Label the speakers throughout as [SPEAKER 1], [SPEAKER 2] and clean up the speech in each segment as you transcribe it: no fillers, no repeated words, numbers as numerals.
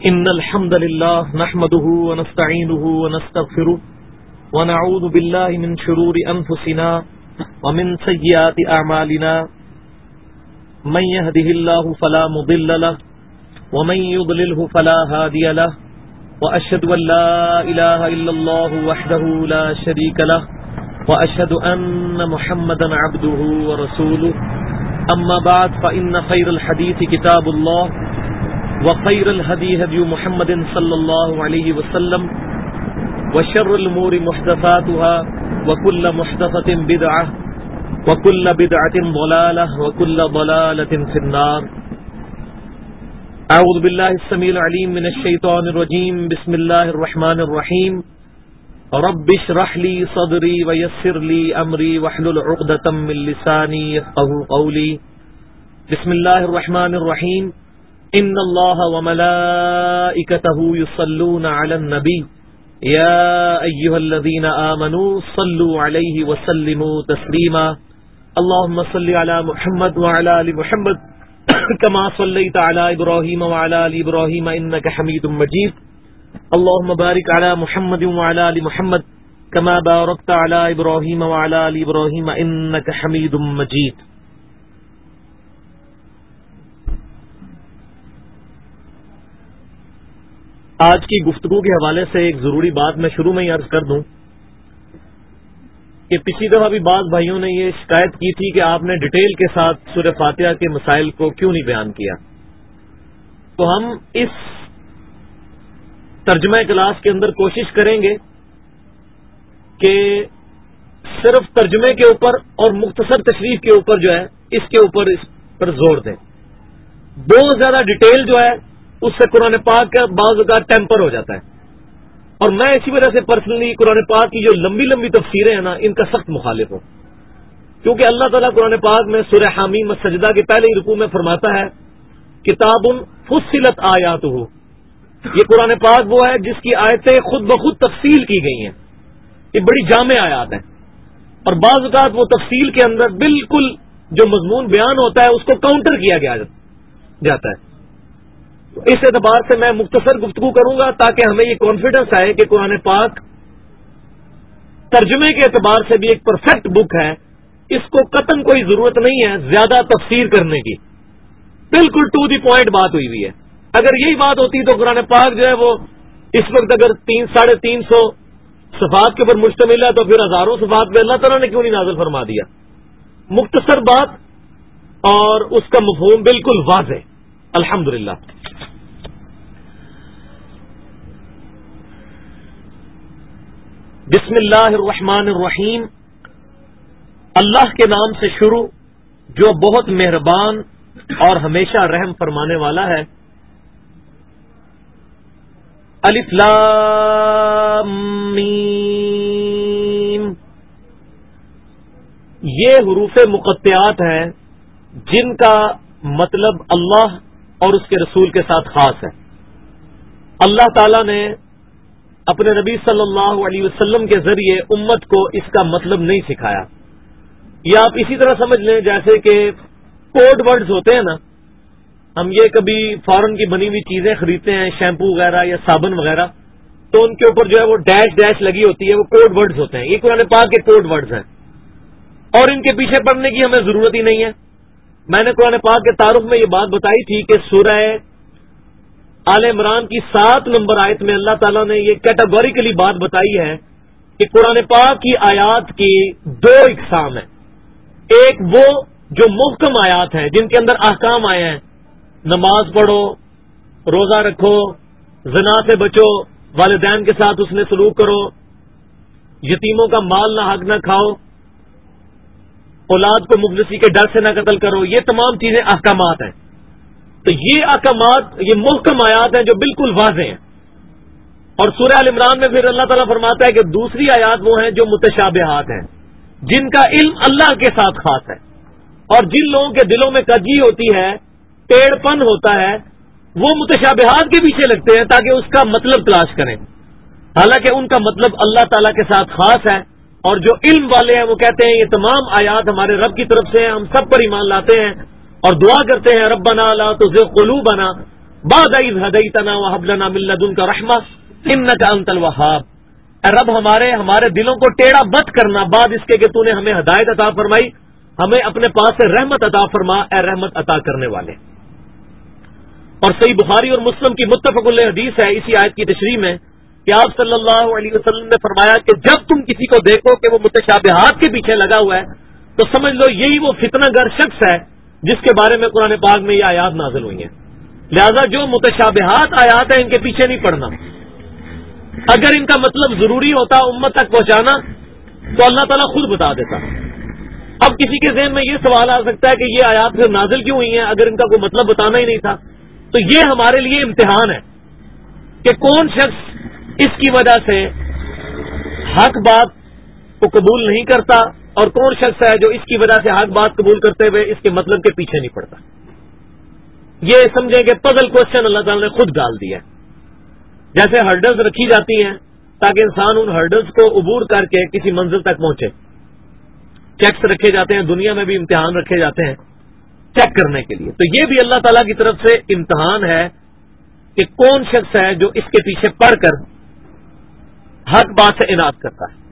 [SPEAKER 1] إن الحمد لله نحمده ونستعينه ونستغفره ونعوذ بالله من شرور أنفسنا ومن سيئات أعمالنا من يهده الله فلا مضل له ومن يضلله فلا هادي له وأشهد أن لا إله إلا الله وحده لا شريك له وأشهد أن محمدا عبده ورسوله أما بعد فإن خير الحديث كتاب الله وخير الهدي هدي محمد صلى الله عليه وسلم وشر الأمور محدثاتها وكل محدثة بدعة وكل بدعة ضلالة وكل ضلالة في النار. أعوذ بالله السميع العليم من الشيطان الرجيم. بسم الله الرحمن الرحيم. رب اشرح لي صدري ويسر لي أمري واحلل عقدة من لساني يفقهوا قولي. بسم الله الرحمن الرحيم. إن الله وملائكته يصلون على النبي يا أيها الذين آمنوا صلوا عليه وسلموا تسليما. اللهم صل على محمد وعلى آل محمد كما صليت على إبراهيم وعلى آل إبراهيم إنك حميد مجيد. اللهم بارك على محمد وعلى آل محمد كما باركت على إبراهيم وعلى آل إبراهيم إنك حميد مجيد. آج کی گفتگو کے حوالے سے ایک ضروری بات میں شروع میں ہی عرض کر دوں کہ پچھلی دفعہ بھی بعض بھائیوں نے یہ شکایت کی تھی کہ آپ نے ڈیٹیل کے ساتھ سورہ فاتحہ کے مسائل کو کیوں نہیں بیان کیا. تو ہم اس ترجمہ کلاس کے اندر کوشش کریں گے کہ صرف ترجمے کے اوپر اور مختصر تشریح کے اوپر جو ہے اس پر زور دیں. بہت زیادہ ڈیٹیل جو ہے اس سے قرآن پاک کا بعض اوقات ٹیمپر ہو جاتا ہے. اور میں اسی وجہ سے پرسنلی قرآن پاک کی جو لمبی لمبی تفسیریں ہیں نا ان کا سخت مخالف ہوں، کیونکہ اللہ تعالیٰ قرآن پاک میں سورہ حامیم السجدہ کے پہلے ہی رکوع میں فرماتا ہے کتاب فصلت آیاتہ. یہ قرآن پاک وہ ہے جس کی آیتیں خود بخود تفصیل کی گئی ہیں. یہ بڑی جامع آیات ہیں اور بعض اوقات وہ تفصیل کے اندر بالکل جو مضمون بیان ہوتا ہے اس کو کاؤنٹر کیا گیا جاتا ہے. اس اعتبار سے میں مختصر گفتگو کروں گا تاکہ ہمیں یہ کانفیڈنس آئے کہ قرآن پاک ترجمے کے اعتبار سے بھی ایک پرفیکٹ بک ہے. اس کو قطعاً کوئی ضرورت نہیں ہے زیادہ تفسیر کرنے کی. بالکل ٹو دی پوائنٹ بات ہوئی ہے. اگر یہی بات ہوتی تو قرآن پاک جو ہے وہ اس وقت اگر 350 صفحات کے اوپر مشتمل ہے تو پھر ہزاروں صفحات پہ اللہ تعالیٰ نے کیوں نہیں نازل فرما دیا. مختصر بات اور اس کا مفہوم بالکل واضح. الحمدللہ. بسم اللہ الرحمن الرحیم. اللہ کے نام سے شروع جو بہت مہربان اور ہمیشہ رحم فرمانے والا ہے. الف لام میم. یہ حروف مقطعات ہیں جن کا مطلب اللہ اور اس کے رسول کے ساتھ خاص ہے. اللہ تعالی نے اپنے نبی صلی اللہ علیہ وسلم کے ذریعے امت کو اس کا مطلب نہیں سکھایا. یا آپ اسی طرح سمجھ لیں جیسے کہ کوڈ ورڈز ہوتے ہیں نا، ہم یہ کبھی فارن کی بنی ہوئی چیزیں خریدتے ہیں شیمپو وغیرہ یا صابن وغیرہ، تو ان کے اوپر جو ہے وہ ڈیش ڈیش لگی ہوتی ہے، وہ کوڈ ورڈز ہوتے ہیں. یہ قرآن پاک کے کوڈ ورڈز ہیں اور ان کے پیچھے پڑنے کی ہمیں ضرورت ہی نہیں ہے. میں نے قرآن پاک کے تعارف میں یہ بات بتائی تھی کہ سورہ آل عمران کی 7 نمبر آیت میں اللہ تعالیٰ نے یہ کیٹاگوریکلی بات بتائی ہے کہ قرآن پاک کی آیات کی 2 اقسام ہیں. ایک وہ جو محکم آیات ہیں جن کے اندر احکام آئے ہیں، نماز پڑھو، روزہ رکھو، زنا سے بچو، والدین کے ساتھ اس نے سلوک کرو، یتیموں کا مال نہ حق نہ کھاؤ، اولاد کو مفلسی کے ڈر سے نہ قتل کرو. یہ تمام چیزیں احکامات ہیں. تو یہ احکامات یہ محکم آیات ہیں جو بالکل واضح ہیں. اور سورہ آل عمران میں پھر اللہ تعالیٰ فرماتا ہے کہ دوسری آیات وہ ہیں جو متشابہات ہیں، جن کا علم اللہ کے ساتھ خاص ہے. اور جن لوگوں کے دلوں میں کجی ہوتی ہے، ٹیڑھ پن ہوتا ہے، وہ متشابہات کے پیچھے لگتے ہیں تاکہ اس کا مطلب تلاش کریں، حالانکہ ان کا مطلب اللہ تعالیٰ کے ساتھ خاص ہے. اور جو علم والے ہیں وہ کہتے ہیں یہ تمام آیات ہمارے رب کی طرف سے ہیں، ہم سب پر ایمان لاتے ہیں اور دعا کرتے ہیں ربنا لا تزغ قلوبنا بعد اذ ہدیتنا وہب لنا من لدنک رحمہ انک انت الوہاب. اے رب ہمارے دلوں کو ٹیڑھا مت کرنا بعد اس کے کہ تو نے ہمیں ہدایت عطا فرمائی، ہمیں اپنے پاس سے رحمت عطا فرما، اے رحمت عطا کرنے والے. اور صحیح بخاری اور مسلم کی متفق علیہ حدیث ہے اسی آیت کی تشریح میں کہ آپ صلی اللہ علیہ وسلم نے فرمایا کہ جب تم کسی کو دیکھو کہ وہ متشابہات کے پیچھے لگا ہوا ہے تو سمجھ لو یہی وہ فتنہ گر شخص ہے جس کے بارے میں قرآن پاک میں یہ آیات نازل ہوئی ہیں. لہذا جو متشابہات آیات ہیں ان کے پیچھے نہیں پڑنا. اگر ان کا مطلب ضروری ہوتا امت تک پہنچانا تو اللہ تعالیٰ خود بتا دیتا. اب کسی کے ذہن میں یہ سوال آ سکتا ہے کہ یہ آیات پھر نازل کیوں ہوئی ہیں اگر ان کا کوئی مطلب بتانا ہی نہیں تھا. تو یہ ہمارے لیے امتحان ہے کہ کون شخص اس کی وجہ سے حق بات کو قبول نہیں کرتا اور کون شخص ہے جو اس کی وجہ سے حق بات قبول کرتے ہوئے اس کے مطلب کے پیچھے نہیں پڑتا. یہ سمجھیں کہ پزل کوشچن اللہ تعالیٰ نے خود ڈال دیا ہے. جیسے ہرڈلز رکھی جاتی ہیں تاکہ انسان ان ہرڈلز کو عبور کر کے کسی منزل تک پہنچے. چیکس رکھے جاتے ہیں، دنیا میں بھی امتحان رکھے جاتے ہیں چیک کرنے کے لیے. تو یہ بھی اللہ تعالیٰ کی طرف سے امتحان ہے کہ کون شخص ہے جو اس کے پیچھے پڑ کر حق بات سے اناد کرتا ہے.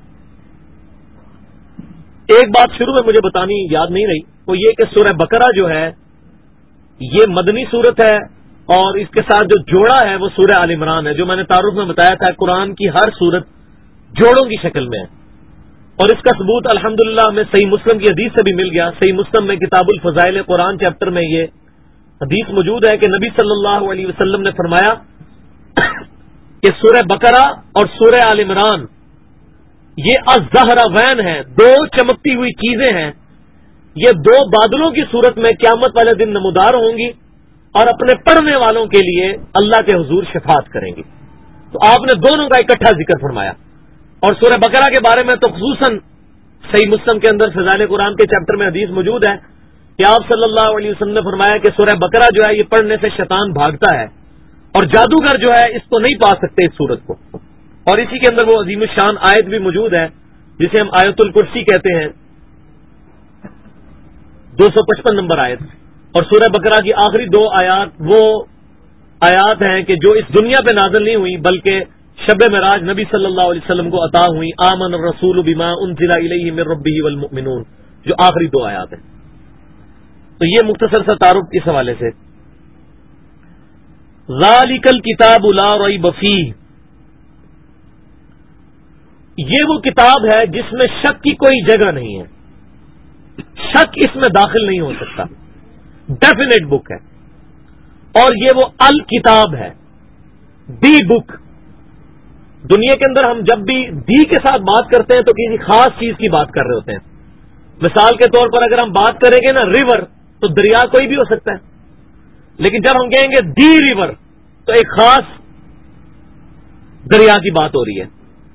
[SPEAKER 1] ایک بات شروع میں مجھے بتانی یاد نہیں رہی، وہ یہ کہ سورہ بقرہ جو ہے یہ مدنی سورت ہے اور اس کے ساتھ جو جوڑا ہے وہ سورہ آل عمران ہے. جو میں نے تعارف میں بتایا تھا قرآن کی ہر سورت جوڑوں کی شکل میں ہے اور اس کا ثبوت الحمدللہ ہمیں صحیح مسلم کی حدیث سے بھی مل گیا. صحیح مسلم میں کتاب الفضائل قرآن چیپٹر میں یہ حدیث موجود ہے کہ نبی صلی اللہ علیہ وسلم نے فرمایا کہ سورہ بقرہ اور سورہ آل عمران یہ الزہراوین ہیں، دو چمکتی ہوئی چیزیں ہیں. یہ دو بادلوں کی صورت میں قیامت والے دن نمودار ہوں گی اور اپنے پڑھنے والوں کے لیے اللہ کے حضور شفاعت کریں گی. تو آپ نے دونوں کا اکٹھا ذکر فرمایا. اور سورہ بقرہ کے بارے میں تو خصوصاً صحیح مسلم کے اندر فضائل قرآن کے چیپٹر میں حدیث موجود ہے کہ آپ صلی اللہ علیہ وسلم نے فرمایا کہ سورہ بقرہ جو ہے یہ پڑھنے سے شیطان بھاگتا ہے اور جادوگر جو ہے اس کو نہیں پا سکتے اس سورت کو. اور اسی کے اندر وہ عظیم الشان آیت بھی موجود ہے جسے ہم آیت الکرسی کہتے ہیں، 255 نمبر آیت. اور سورہ بقرہ کی آخری دو آیات وہ آیات ہیں کہ جو اس دنیا پہ نازل نہیں ہوئی بلکہ شب معراج نبی صلی اللہ علیہ وسلم کو عطا ہوئی. آمن الرسول بما انزل الیہ من ربہ والمؤمنون، جو آخری دو آیات ہیں. تو یہ مختصر سا تعارف اس حوالے سے. ذالک الکتاب لا ریب فیہ، یہ وہ کتاب ہے جس میں شک کی کوئی جگہ نہیں ہے، شک اس میں داخل نہیں ہو سکتا، ڈیفینیٹ بک ہے. اور یہ وہ الکتاب ہے، دی بک. دنیا کے اندر ہم جب بھی دی کے ساتھ بات کرتے ہیں تو کسی خاص چیز کی بات کر رہے ہوتے ہیں. مثال کے طور پر اگر ہم بات کریں گے نا ریور تو دریا کوئی بھی ہو سکتا ہے، لیکن جب ہم کہیں گے دی ریور تو ایک خاص دریا کی بات ہو رہی ہے.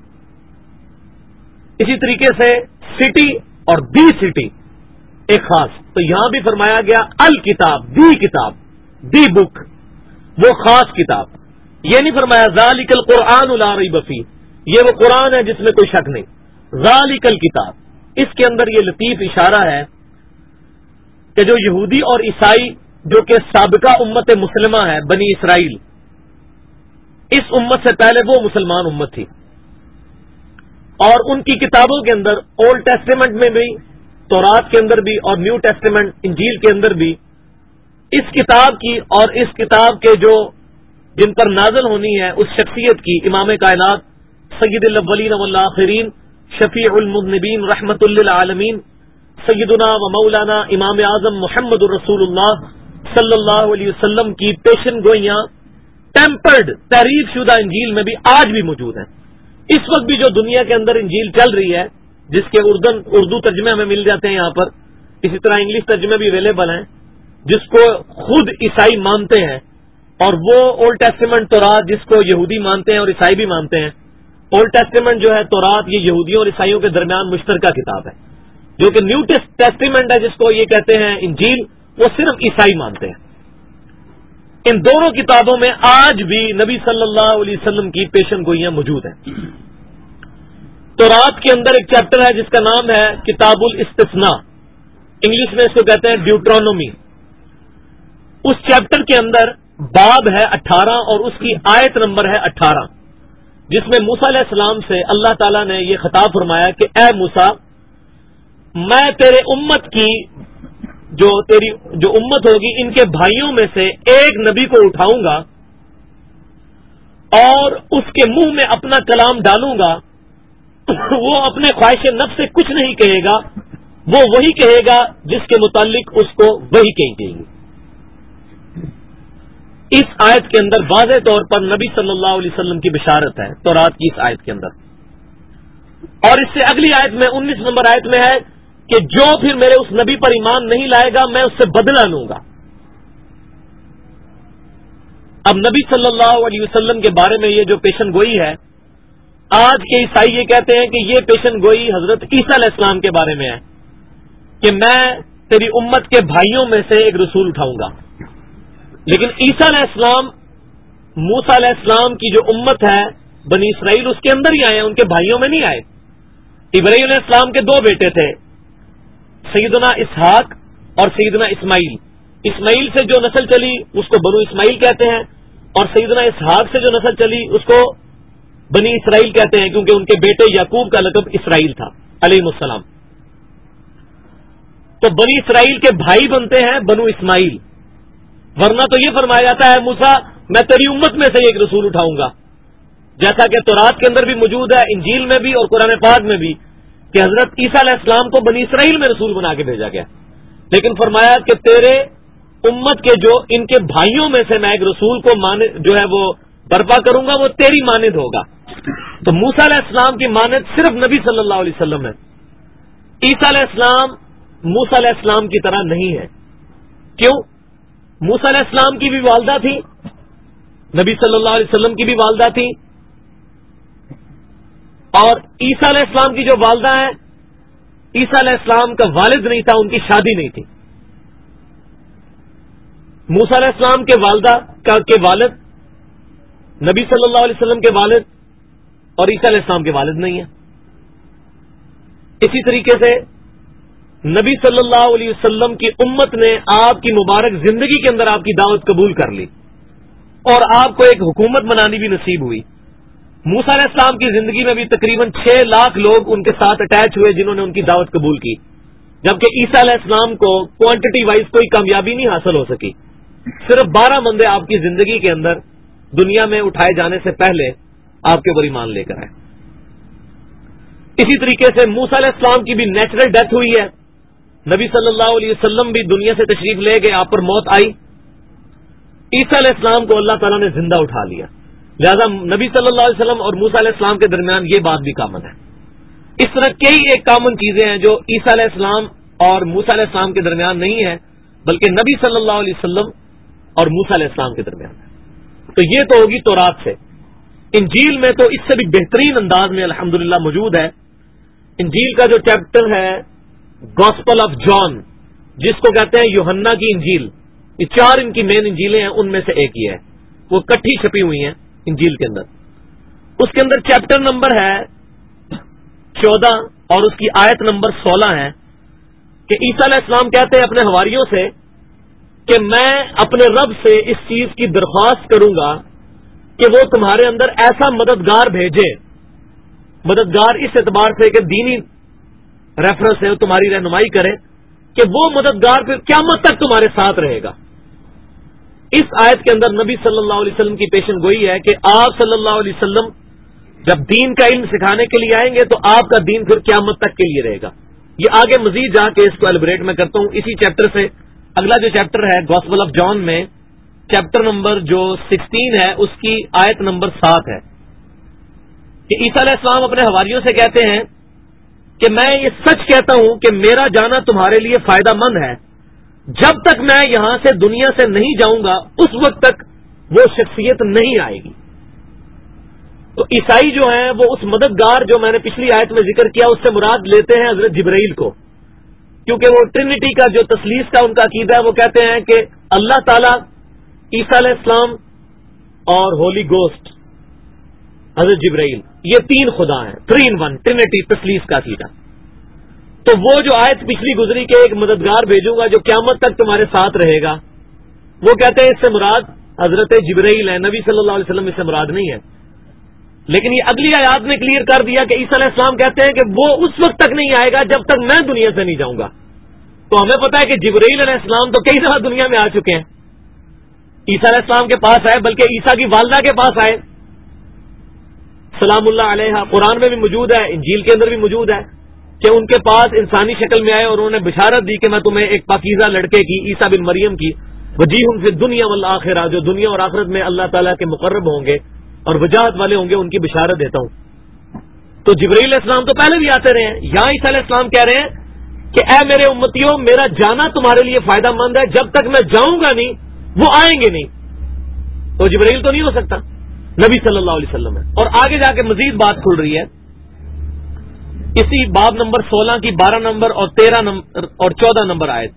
[SPEAKER 1] اسی طریقے سے سٹی اور دی سٹی ایک خاص. تو یہاں بھی فرمایا گیا الکتاب، دی کتاب، دی بک، وہ خاص کتاب. یہ نہیں فرمایا ذالک القرآن لا ریب فیہ، یہ وہ قرآن ہے جس میں کوئی شک نہیں. ذالک الکتاب، اس کے اندر یہ لطیف اشارہ ہے کہ جو یہودی اور عیسائی جو کہ سابقہ امت مسلمہ ہے بنی اسرائیل، اس امت سے پہلے وہ مسلمان امت تھی اور ان کی کتابوں کے اندر اولڈ ٹیسٹیمنٹ میں بھی، تورات کے اندر بھی اور نیو ٹیسٹیمنٹ انجیل کے اندر بھی اس کتاب کی اور اس کتاب کے جو جن پر نازل ہونی ہے اس شخصیت کی، امام کائنات سید الاولین والآخرین شفیع المذنبین رحمت للعالمین سیدنا و مولانا امام اعظم محمد الرسول اللہ صلی اللہ علیہ وسلم کی پیشن گوئیاں ٹیمپرڈ تحریف شدہ انجیل میں بھی آج بھی موجود ہیں. اس وقت بھی جو دنیا کے اندر انجیل چل رہی ہے جس کے اردو ترجمے ہمیں مل جاتے ہیں یہاں پر، اسی طرح انگلش ترجمے بھی اویلیبل ہیں جس کو خود عیسائی مانتے ہیں، اور وہ اولڈ ٹیسٹیمنٹ تورات جس کو یہودی مانتے ہیں اور عیسائی بھی مانتے ہیں. اولڈ ٹیسٹیمنٹ جو ہے تورات یہ یہودیوں اور عیسائیوں کے درمیان مشترکہ کتاب ہے، جو کہ نیو ٹیسٹیمنٹ ہے جس کو یہ کہتے ہیں انجیل، وہ صرف عیسائی مانتے ہیں. ان دونوں کتابوں میں آج بھی نبی صلی اللہ علیہ وسلم کی پیشن گوئیاں موجود ہیں. تورات کے اندر ایک چیپٹر ہے جس کا نام ہے کتاب الاستثناء، انگلش میں اس کو کہتے ہیں ڈیوٹرانومی. اس چیپٹر کے اندر باب ہے 18 اور اس کی آیت نمبر ہے 18، جس میں موسیٰ علیہ السلام سے اللہ تعالیٰ نے یہ خطاب فرمایا کہ اے موسیٰ، میں تیرے امت کی تیری جو امت ہوگی ان کے بھائیوں میں سے ایک نبی کو اٹھاؤں گا اور اس کے منہ میں اپنا کلام ڈالوں گا، وہ اپنے خواہش نفس سے کچھ نہیں کہے گا، وہ وہی کہے گا جس کے متعلق اس کو وہی کہیں گے۔ اس آیت کے اندر واضح طور پر نبی صلی اللہ علیہ وسلم کی بشارت ہے تورات کی اس آیت کے اندر، اور اس سے اگلی آیت میں 19 نمبر آیت میں ہے کہ جو پھر میرے اس نبی پر ایمان نہیں لائے گا میں اس سے بدلہ لوں گا۔ اب نبی صلی اللہ علیہ وسلم کے بارے میں یہ جو پیشن گوئی ہے، آج کے عیسائی یہ کہتے ہیں کہ یہ پیشن گوئی حضرت عیسیٰ علیہ السلام کے بارے میں ہے کہ میں تیری امت کے بھائیوں میں سے ایک رسول اٹھاؤں گا، لیکن عیسیٰ علیہ السلام موسیٰ علیہ السلام کی جو امت ہے بنی اسرائیل اس کے اندر ہی آئے ہیں، ان کے بھائیوں میں نہیں آئے۔ ابراہیم علیہ السلام کے 2 بیٹے تھے، سیدنا اسحاق اور سیدنا اسماعیل۔ اسماعیل سے جو نسل چلی اس کو بنو اسماعیل کہتے ہیں، اور سیدنا اسحاق سے جو نسل چلی اس کو بنی اسرائیل کہتے ہیں، کیونکہ ان کے بیٹے یعقوب کا لقب اسرائیل تھا علیہ السلام۔ تو بنی اسرائیل کے بھائی بنتے ہیں بنو اسماعیل، ورنہ تو یہ فرمایا جاتا ہے موسیٰ میں تیری امت میں سے ایک رسول اٹھاؤں گا، جیسا کہ تورات کے اندر بھی موجود ہے، انجیل میں بھی اور قرآن پاک میں بھی، کہ حضرت عیسیٰ علیہ السلام کو بنی اسرائیل میں رسول بنا کے بھیجا گیا، لیکن فرمایا کہ تیرے امت کے جو ان کے بھائیوں میں سے میں ایک رسول کو جو ہے وہ برپا کروں گا، وہ تیری مانند ہوگا۔ تو موسیٰ علیہ السلام کی مانند صرف نبی صلی اللہ علیہ وسلم ہے، عیسیٰ علیہ السلام موسیٰ علیہ السلام کی طرح نہیں ہے۔ کیوں؟ موسیٰ علیہ السلام کی بھی والدہ تھی، نبی صلی اللہ علیہ وسلم کی بھی والدہ تھی، اور عیسیٰ علیہ السلام کی جو والدہ ہے، عیسیٰ علیہ السلام کا والد نہیں تھا، ان کی شادی نہیں تھی۔ موسیٰ علیہ السلام کے والدہ کے والد نبی صلی اللہ علیہ وسلم کے والد اور عیسیٰ علیہ السلام کے والد نہیں ہیں۔ اسی طریقے سے نبی صلی اللہ علیہ وسلم کی امت نے آپ کی مبارک زندگی کے اندر آپ کی دعوت قبول کر لی اور آپ کو ایک حکومت بنانی بھی نصیب ہوئی۔ موسیٰ علیہ السلام کی زندگی میں بھی تقریباً 6 لاکھ لوگ ان کے ساتھ اٹیچ ہوئے جنہوں نے ان کی دعوت قبول کی، جبکہ عیسیٰ علیہ السلام کو کوانٹٹی وائز کوئی کامیابی نہیں حاصل ہو سکی۔ صرف 12 بندے آپ کی زندگی کے اندر دنیا میں اٹھائے جانے سے پہلے آپ کے اوپر ایمان لے کر آئے۔ اسی طریقے سے موسیٰ علیہ السلام کی بھی نیچرل ڈیتھ ہوئی ہے، نبی صلی اللہ علیہ وسلم بھی دنیا سے تشریف لے گئے، آپ پر موت آئی، عیسیٰ علیہ السلام کو اللہ تعالیٰ نے زندہ اٹھا لیا، لہذا نبی صلی اللہ علیہ وسلم اور موسیٰ علیہ السلام کے درمیان یہ بات بھی کامن ہے۔ اس طرح کئی ایک کامن چیزیں ہیں جو عیسیٰ علیہ السلام اور موسیٰ علیہ السلام کے درمیان نہیں ہے، بلکہ نبی صلی اللہ علیہ وسلم اور موسیٰ علیہ السلام کے درمیان ہے۔ تو یہ تو ہوگی تورات سے۔ انجیل میں تو اس سے بھی بہترین انداز میں الحمدللہ موجود ہے۔ انجیل کا جو چیپٹر ہے گاسپل آف جان، جس کو کہتے ہیں یوحنا کی انجیل، یہ 4 ان کی مین انجیلیں ہیں، ان میں سے ایک یہ ہے، وہ کٹھی چھپی ہوئی ہیں انجیل کے اندر۔ اس کے اندر چیپٹر نمبر ہے 14 اور اس کی آیت نمبر 16 ہے کہ عیسیٰ علیہ السلام کہتے ہیں اپنے حواریوں سے کہ میں اپنے رب سے اس چیز کی درخواست کروں گا کہ وہ تمہارے اندر ایسا مددگار بھیجے، مددگار اس اعتبار سے کہ دینی ریفرنس ہے، تمہاری رہنمائی کرے، کہ وہ مددگار پھر قیامت تک تمہارے ساتھ رہے گا۔ اس آیت کے اندر نبی صلی اللہ علیہ وسلم کی پیشن گوئی ہے کہ آپ صلی اللہ علیہ وسلم جب دین کا علم سکھانے کے لیے آئیں گے تو آپ کا دین پھر قیامت تک کے لیے رہے گا۔ یہ آگے مزید جا کے اس کو ایلیبریٹ میں کرتا ہوں۔ اسی چیپٹر سے اگلا جو چیپٹر ہے گاسپل آف جان میں چیپٹر نمبر جو 16 ہے اس کی آیت نمبر 7 ہے کہ عیسیٰ علیہ السلام اپنے حواریوں سے کہتے ہیں کہ میں یہ سچ کہتا ہوں کہ میرا جانا تمہارے لیے فائدہ مند ہے، جب تک میں یہاں سے دنیا سے نہیں جاؤں گا اس وقت تک وہ شخصیت نہیں آئے گی۔ تو عیسائی جو ہیں وہ اس مددگار جو میں نے پچھلی آیت میں ذکر کیا اس سے مراد لیتے ہیں حضرت جبرائیل کو، کیونکہ وہ ٹرینٹی کا جو تثلیث کا ان کا عقیدہ ہے، وہ کہتے ہیں کہ اللہ تعالیٰ، عیسیٰ علیہ السلام اور ہولی گوسٹ حضرت جبرائیل، یہ 3 خدا ہیں، 3 in 1 ٹرینٹی تثلیث کا عقیدہ۔ تو وہ جو آیت پچھلی گزری کہ ایک مددگار بھیجوں گا جو قیامت تک تمہارے ساتھ رہے گا، وہ کہتے ہیں اس سے مراد حضرت جبرائیل ہیں، نبی صلی اللہ علیہ وسلم اس سے مراد نہیں ہے. لیکن یہ اگلی آیات نے کلیئر کر دیا کہ عیسیٰ علیہ السلام کہتے ہیں کہ وہ اس وقت تک نہیں آئے گا جب تک میں دنیا سے نہیں جاؤں گا. تو ہمیں پتا ہے کہ جبرائیل علیہ السلام تو کئی دفعہ دنیا میں آ چکے ہیں. عیسیٰ علیہ السلام کے پاس آئے، بلکہ عیسیٰ کی والدہ کے پاس آئے سلام اللہ علیہ. قرآن میں بھی موجود ہے، انجیل کے اندر بھی موجود ہے کہ ان کے پاس انسانی شکل میں آئے اور انہوں نے بشارت دی کہ میں تمہیں ایک پاکیزہ لڑکے کی، عیسیٰ بن مریم کی، وجیہ فی الدنیا والآخرہ، جو دنیا اور آخرت میں اللہ تعالیٰ کے مقرب ہوں گے اور وجاہت والے ہوں گے، ان کی بشارت دیتا ہوں. تو جبرائیل علیہ السلام تو پہلے بھی آتے رہے ہیں. یہاں عیسیٰ علیہ السلام کہہ رہے ہیں کہ اے میرے امتیوں، میرا جانا تمہارے لیے فائدہ مند ہے، جب تک میں جاؤں گا نہیں وہ آئیں گے نہیں. تو جبرائیل تو نہیں ہو سکتا، نبی صلی اللہ علیہ وسلم ہے. اور آگے جا کے مزید بات کھل رہی ہے اسی باب نمبر 16 کی 12 نمبر اور 13 نمبر اور 14 نمبر آیت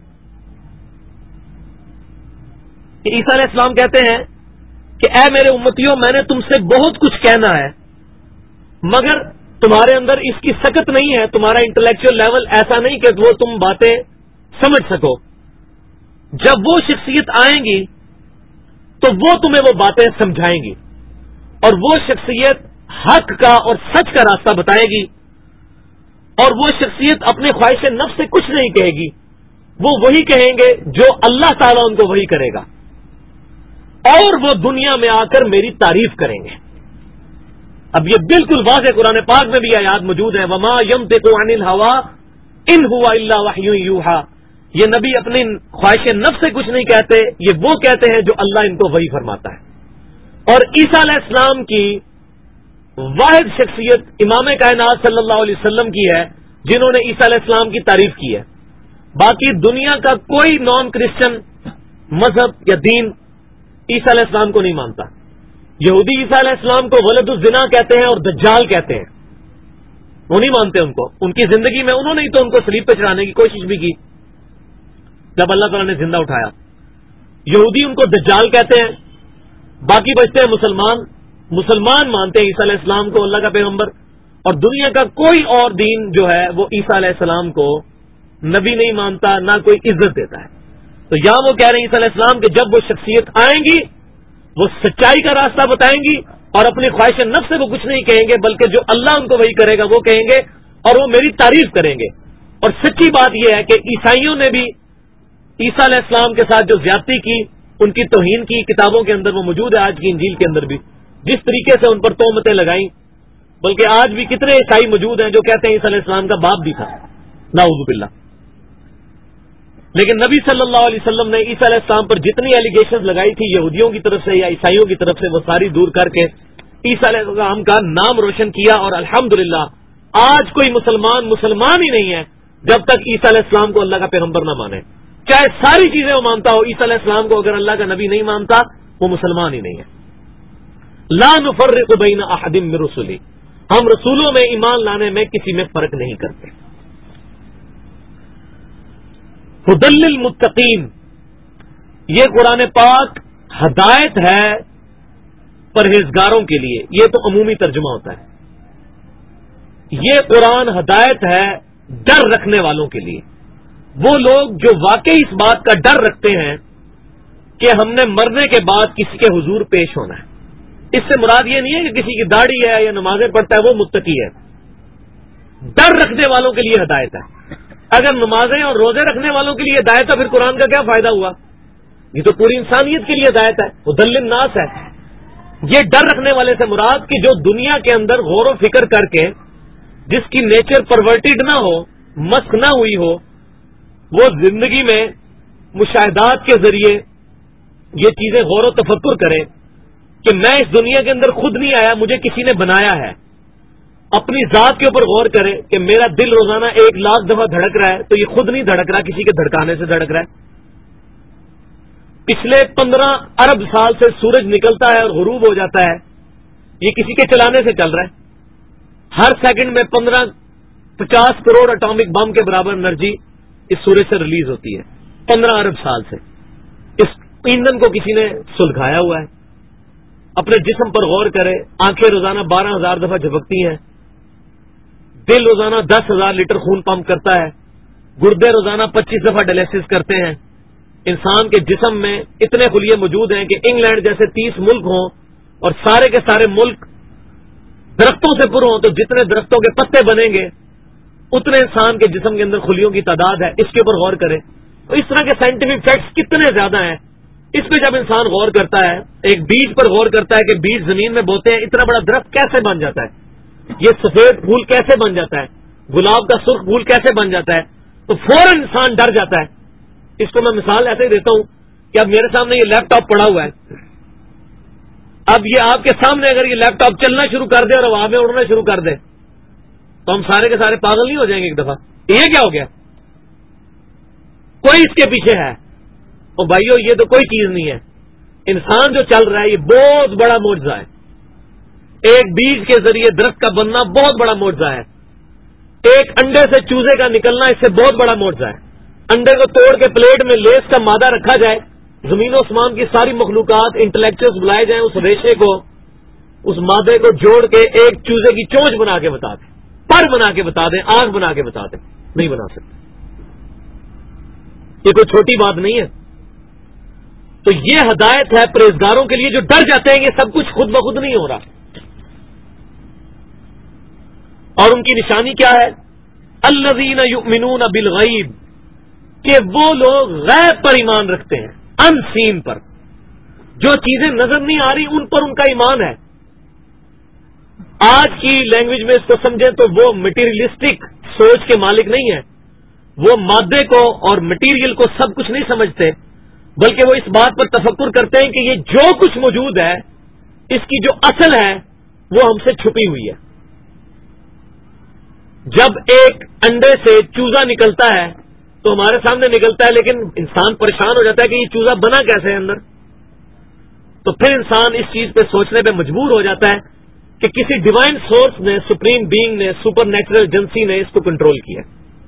[SPEAKER 1] کہ عیسیٰ علیہ السلام کہتے ہیں کہ اے میرے امتیوں، میں نے تم سے بہت کچھ کہنا ہے مگر تمہارے اندر اس کی سکت نہیں ہے، تمہارا انٹلیکچوئل لیول ایسا نہیں کہ وہ تم باتیں سمجھ سکو. جب وہ شخصیت آئیں گی تو وہ تمہیں وہ باتیں سمجھائیں گی، اور وہ شخصیت حق کا اور سچ کا راستہ بتائے گی، اور وہ شخصیت اپنے خواہش نفس سے کچھ نہیں کہے گی، وہ وہی کہیں گے جو اللہ تعالیٰ ان کو وہی کرے گا، اور وہ دنیا میں آ کر میری تعریف کریں گے. اب یہ بالکل واضح قرآن پاک میں بھی آیات موجود ہیں، وما ينطق عن الهوى ان هو الا وحی یوحى. یہ نبی اپنی خواہش نفس سے کچھ نہیں کہتے، یہ وہ کہتے ہیں جو اللہ ان کو وحی فرماتا ہے. اور عیسیٰ علیہ السلام کی واحد شخصیت امام کائنات صلی اللہ علیہ وسلم کی ہے جنہوں نے عیسیٰ علیہ السلام کی تعریف کی ہے. باقی دنیا کا کوئی نان کرسچن مذہب یا دین عیسیٰ علیہ السلام کو نہیں مانتا. یہودی عیسیٰ علیہ السلام کو ولد الزنا کہتے ہیں اور دجال کہتے ہیں، وہ نہیں مانتے ان کو. ان کی زندگی میں انہوں نے ہی تو ان کو صلیب پہ چڑھانے کی کوشش بھی کی جب اللہ تعالیٰ نے زندہ اٹھایا. یہودی ان کو دجال کہتے ہیں. باقی بچتے ہیں مسلمان مانتے ہیں عیسیٰ علیہ السلام کو اللہ کا پیغمبر، اور دنیا کا کوئی اور دین جو ہے وہ عیسیٰ علیہ السلام کو نبی نہیں مانتا، نہ کوئی عزت دیتا ہے. تو یہاں وہ کہہ رہے ہیں عیسیٰ علیہ السلام کہ جب وہ شخصیت آئیں گی وہ سچائی کا راستہ بتائیں گی، اور اپنی خواہش نفس سے وہ کچھ نہیں کہیں گے، بلکہ جو اللہ ان کو وہی کرے گا وہ کہیں گے، اور وہ میری تعریف کریں گے. اور سچی بات یہ ہے کہ عیسائیوں نے بھی عیسیٰ علیہ السلام کے ساتھ جو زیادتی کی، ان کی توہین کی، کتابوں کے اندر وہ موجود ہے، آج کی انجیل کے اندر بھی جس طریقے سے ان پر تہمتیں لگائیں. بلکہ آج بھی کتنے عیسائی موجود ہیں جو کہتے ہیں عیسیٰ علیہ السلام کا باپ بھی تھا، نعوذ باللہ. لیکن نبی صلی اللہ علیہ وسلم نے عیسیٰ علیہ السلام پر جتنی ایلیگیشنز لگائی تھی یہودیوں کی طرف سے یا عیسائیوں کی طرف سے، وہ ساری دور کر کے عیسیٰ علیہ السلام کا نام روشن کیا. اور الحمدللہ آج کوئی مسلمان ہی نہیں ہے جب تک عیسیٰ علیہ السلام کو اللہ کا پیغمبر نہ مانے. چاہے ساری چیزیں وہ مانتا ہو، عیسیٰ علیہ السلام کو اگر اللہ کا نبی نہیں مانتا وہ مسلمان ہی نہیں ہے. لا نفرق بین احد من رسلی، ہم رسولوں میں ایمان لانے میں کسی میں فرق نہیں کرتے. ہدی للمتقین، یہ قرآن پاک ہدایت ہے پرہیزگاروں کے لیے. یہ تو عمومی ترجمہ ہوتا ہے. یہ قرآن ہدایت ہے ڈر رکھنے والوں کے لیے، وہ لوگ جو واقعی اس بات کا ڈر رکھتے ہیں کہ ہم نے مرنے کے بعد کسی کے حضور پیش ہونا ہے. اس سے مراد یہ نہیں ہے کہ کسی کی داڑھی ہے یا نمازیں پڑھتا ہے وہ متقی ہے. ڈر رکھنے والوں کے لیے ہدایت ہے. اگر نمازیں اور روزے رکھنے والوں کے لیے ہدایت ہے پھر قرآن کا کیا فائدہ ہوا؟ یہ تو پوری انسانیت کے لیے ہدایت ہے، ہدی للناس ہے. یہ ڈر رکھنے والے سے مراد کہ جو دنیا کے اندر غور و فکر کر کے جس کی نیچر پرورٹیڈ نہ ہو، مسخ نہ ہوئی ہو، وہ زندگی میں مشاہدات کے ذریعے یہ چیزیں غور و تفکر کرے کہ میں اس دنیا کے اندر خود نہیں آیا، مجھے کسی نے بنایا ہے. اپنی ذات کے اوپر غور کرے کہ میرا دل روزانہ 1,00,000 دفعہ دھڑک رہا ہے تو یہ خود نہیں دھڑک رہا، کسی کے دھڑکانے سے دھڑک رہا ہے. پچھلے 15 ارب سال سے سورج نکلتا ہے اور غروب ہو جاتا ہے، یہ کسی کے چلانے سے چل رہا ہے. ہر سیکنڈ میں 50 کروڑ اٹامک بم کے برابر انرجی اس سورج سے ریلیز ہوتی ہے 15 ارب سال سے. اس ایندھن کو کسی نے سلگایا ہوا ہے. اپنے جسم پر غور کرے، آنکھیں روزانہ 12,000 دفعہ جھپکتی ہیں، دل روزانہ 10,000 لیٹر خون پمپ کرتا ہے، گردے روزانہ 25 دفعہ ڈائلیسس کرتے ہیں، انسان کے جسم میں اتنے خلیے موجود ہیں کہ انگلینڈ جیسے 30 ملک ہوں اور سارے کے سارے ملک درختوں سے پر ہوں تو جتنے درختوں کے پتے بنیں گے اتنے انسان کے جسم کے اندر خلیوں کی تعداد ہے. اس کے اوپر غور کریں تو اس طرح کے سائنٹیفک فیکٹس کتنے زیادہ ہیں. اس پہ جب انسان غور کرتا ہے, ایک بیج پر غور کرتا ہے کہ بیج زمین میں بوتے ہیں, اتنا بڑا درخت کیسے بن جاتا ہے, یہ سفید پھول کیسے بن جاتا ہے, گلاب کا سرخ پھول کیسے بن جاتا ہے, تو فوراً انسان ڈر جاتا ہے. اس کو میں مثال ایسے ہی دیتا ہوں کہ اب میرے سامنے یہ لیپ ٹاپ پڑا ہوا ہے. اب یہ آپ کے سامنے اگر یہ لیپ ٹاپ چلنا شروع کر دے اور ہوا میں اڑنا شروع کر دے تو ہم سارے کے سارے پاگل نہیں ہو جائیں گے ایک دفعہ. یہ کیا ہو گیا, کوئی اس کے پیچھے ہے. اور بھائیو یہ تو کوئی چیز نہیں ہے, انسان جو چل رہا ہے یہ بہت بڑا معجزہ ہے. ایک بیج کے ذریعے درخت کا بننا بہت بڑا معجزہ ہے. ایک انڈے سے چوزے کا نکلنا اس سے بہت بڑا معجزہ ہے. انڈے کو توڑ کے پلیٹ میں لیس کا مادہ رکھا جائے, زمین و آسمان کی ساری مخلوقات انٹلیکچوئلز بلائے جائیں, اس ریشے کو اس مادے کو جوڑ کے ایک چوزے کی چونچ بنا کے بتا دیں, پر بنا کے بتا دیں, آنکھ بنا کے بتا دیں, نہیں بنا سکتے. یہ کوئی چھوٹی بات نہیں ہے. تو یہ ہدایت ہے پرہیزگاروں کے لیے جو ڈر جاتے ہیں کہ سب کچھ خود بخود نہیں ہو رہا. اور ان کی نشانی کیا ہے؟ الذین یؤمنون بالغیب, کہ وہ لوگ غیب پر ایمان رکھتے ہیں, ان سین پر, جو چیزیں نظر نہیں آ رہی ان پر ان کا ایمان ہے. آج کی لینگویج میں اس کو سمجھیں تو وہ مٹیریلسٹک سوچ کے مالک نہیں ہے. وہ مادے کو اور مٹیریل کو سب کچھ نہیں سمجھتے, بلکہ وہ اس بات پر تفکر کرتے ہیں کہ یہ جو کچھ موجود ہے اس کی جو اصل ہے وہ ہم سے چھپی ہوئی ہے. جب ایک انڈے سے چوزا نکلتا ہے تو ہمارے سامنے نکلتا ہے, لیکن انسان پریشان ہو جاتا ہے کہ یہ چوزا بنا کیسے ہے اندر. تو پھر انسان اس چیز پہ سوچنے پہ مجبور ہو جاتا ہے کہ کسی ڈیوائن سورس نے, سپریم بینگ نے, سپر نیچرل ایجنسی نے اس کو کنٹرول کیا.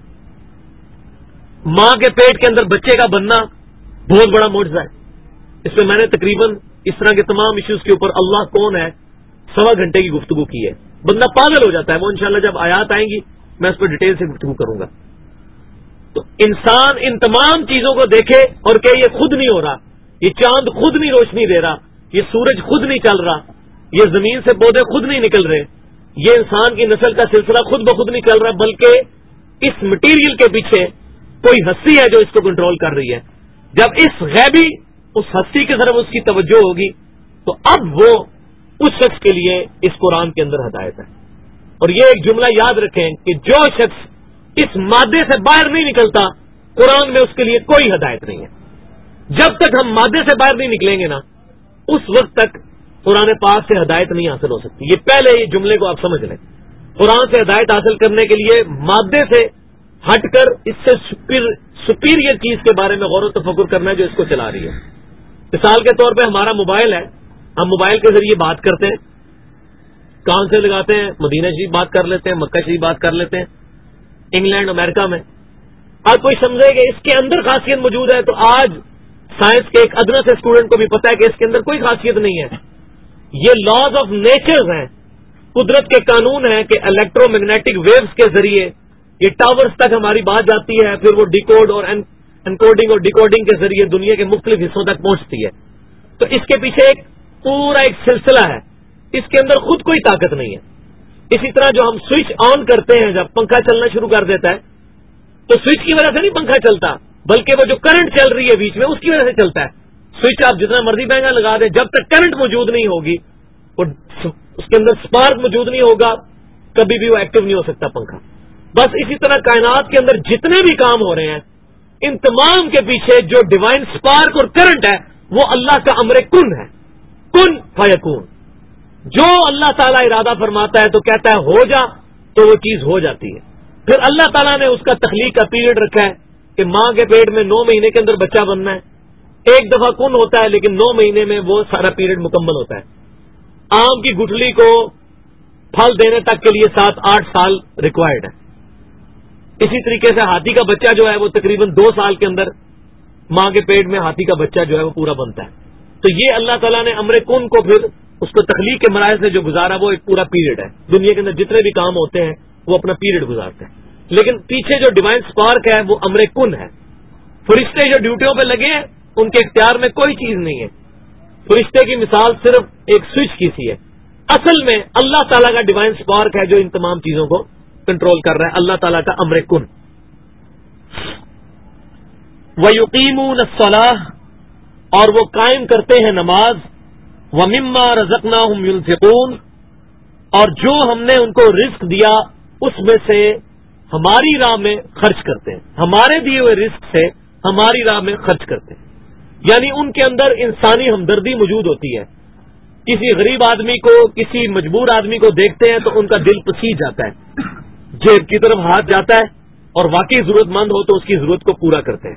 [SPEAKER 1] ماں کے پیٹ کے اندر بچے کا بننا بہت بڑا معجزہ ہے. اس میں نے تقریباً اس طرح کے تمام ایشوز کے اوپر اللہ کون ہے 1.25 گھنٹے کی گفتگو کی ہے. بندہ پاگل ہو جاتا ہے. وہ انشاءاللہ جب آیات آئیں گی میں اس پر ڈیٹیل سے گفتگو کروں گا. تو انسان ان تمام چیزوں کو دیکھے اور کہ یہ خود نہیں ہو رہا, یہ چاند خود نہیں روشنی دے رہا, یہ سورج خود نہیں چل رہا, یہ زمین سے پودے خود نہیں نکل رہے, یہ انسان کی نسل کا سلسلہ خود بخود نہیں چل رہا, بلکہ اس مٹیریل کے پیچھے کوئی ہستی ہے جو اس کو کنٹرول کر رہی ہے. جب اس غیبی اس ہستی کی طرف اس کی توجہ ہوگی تو اب وہ اس شخص کے لیے اس قرآن کے اندر ہدایت ہے. اور یہ ایک جملہ یاد رکھیں کہ جو شخص اس مادے سے باہر نہیں نکلتا قرآن میں اس کے لیے کوئی ہدایت نہیں ہے. جب تک ہم مادے سے باہر نہیں نکلیں گے نا اس وقت تک قرآن پاک سے ہدایت نہیں حاصل ہو سکتی. یہ پہلے یہ جملے کو آپ سمجھ لیں. قرآن سے ہدایت حاصل کرنے کے لیے مادے سے ہٹ کر اس سے سپیریئر چیز کے بارے میں غور و تفکر کرنا ہے جو اس کو چلا رہی ہے. مثال کے طور پہ ہمارا موبائل ہے, ہم موبائل کے ذریعے بات کرتے ہیں, کان سے لگاتے ہیں, مدینہ شریف بات کر لیتے ہیں, مکہ شریف بات کر لیتے ہیں, انگلینڈ امریکہ میں. اب کوئی سمجھے کہ اس کے اندر خاصیت موجود ہے, تو آج سائنس کے ایک ادنا سے اسٹوڈنٹ کو بھی پتا ہے کہ اس کے اندر کوئی خاصیت نہیں ہے. یہ لاز آف نیچر ہیں, قدرت کے قانون ہیں کہ الیکٹرو میگنیٹک ویوز کے ذریعے یہ ٹاورز تک ہماری بات جاتی ہے, پھر وہ ڈیکوڈ اور انکوڈنگ اور ڈیکوڈنگ کے ذریعے دنیا کے مختلف حصوں تک پہنچتی ہے. تو اس کے پیچھے ایک پورا ایک سلسلہ ہے, اس کے اندر خود کوئی طاقت نہیں ہے. اسی طرح جو ہم سوئچ آن کرتے ہیں جب پنکھا چلنا شروع کر دیتا ہے تو سوئچ کی وجہ سے نہیں پنکھا چلتا, بلکہ وہ جو کرنٹ چل رہی ہے بیچ میں اس کی وجہ سے چلتا ہے. سوئچ آپ جتنا مرضی مہنگا لگا دیں, جب تک کرنٹ موجود نہیں ہوگی, اس کے اندر سپارک موجود نہیں ہوگا, کبھی بھی وہ ایکٹیو نہیں ہو سکتا پنکھا. بس اسی طرح کائنات کے اندر جتنے بھی کام ہو رہے ہیں ان تمام کے پیچھے جو ڈیوائن سپارک اور کرنٹ ہے وہ اللہ کا امر کن ہے, کن فیکون. جو اللہ تعالیٰ ارادہ فرماتا ہے تو کہتا ہے ہو جا, تو وہ چیز ہو جاتی ہے. پھر اللہ تعالیٰ نے اس کا تخلیق کا پیریڈ رکھا ہے کہ ماں کے پیٹ میں 9 مہینے کے اندر بچہ بننا ہے. ایک دفعہ کن ہوتا ہے لیکن 9 مہینے میں وہ سارا پیریڈ مکمل ہوتا ہے. آم کی گٹھلی کو پھل دینے تک کے لیے 7-8 سال ریکوائرڈ ہے. اسی طریقے سے ہاتھی کا بچہ جو ہے وہ تقریباً 2 سال کے اندر ماں کے پیٹ میں ہاتھی کا بچہ جو ہے وہ پورا بنتا ہے. تو یہ اللہ تعالیٰ نے امر کن کو پھر اس کو تخلیق کے مراحل سے جو گزارا وہ ایک پورا پیریڈ ہے. دنیا کے اندر جتنے بھی کام ہوتے ہیں وہ اپنا پیریڈ گزارتے ہیں, لیکن پیچھے جو ڈیوائن سپارک ہے وہ امر کن ہے. فرشتے جو ڈیوٹیوں پہ لگے ہیں ان کے اختیار میں کوئی چیز نہیں ہے. فرشتے کی مثال صرف ایک سوئچ کی سی ہے. اصل میں اللہ تعالیٰ کا ڈیوائن اسپارک ہے جو ان تمام چیزوں کو کنٹرول کر رہا ہے. اللہ تعالیٰ کا امر کن. وَيُقِيمُونَ الصَّلَاةَ اور وہ قائم کرتے ہیں نماز. وَمِمَّا رَزَقْنَاهُمْ يُنْفِقُونَ اور جو ہم نے ان کو رزق دیا اس میں سے ہماری راہ میں خرچ کرتے ہیں. ہمارے دیے ہوئے رزق سے ہماری راہ میں خرچ کرتے ہیں. یعنی ان کے اندر انسانی ہمدردی موجود ہوتی ہے. کسی غریب آدمی کو کسی مجبور آدمی کو دیکھتے ہیں تو ان کا دل پسیج جاتا ہے, جیب کی طرف ہاتھ جاتا ہے اور واقعی ضرورت مند ہو تو اس کی ضرورت کو پورا کرتے ہیں.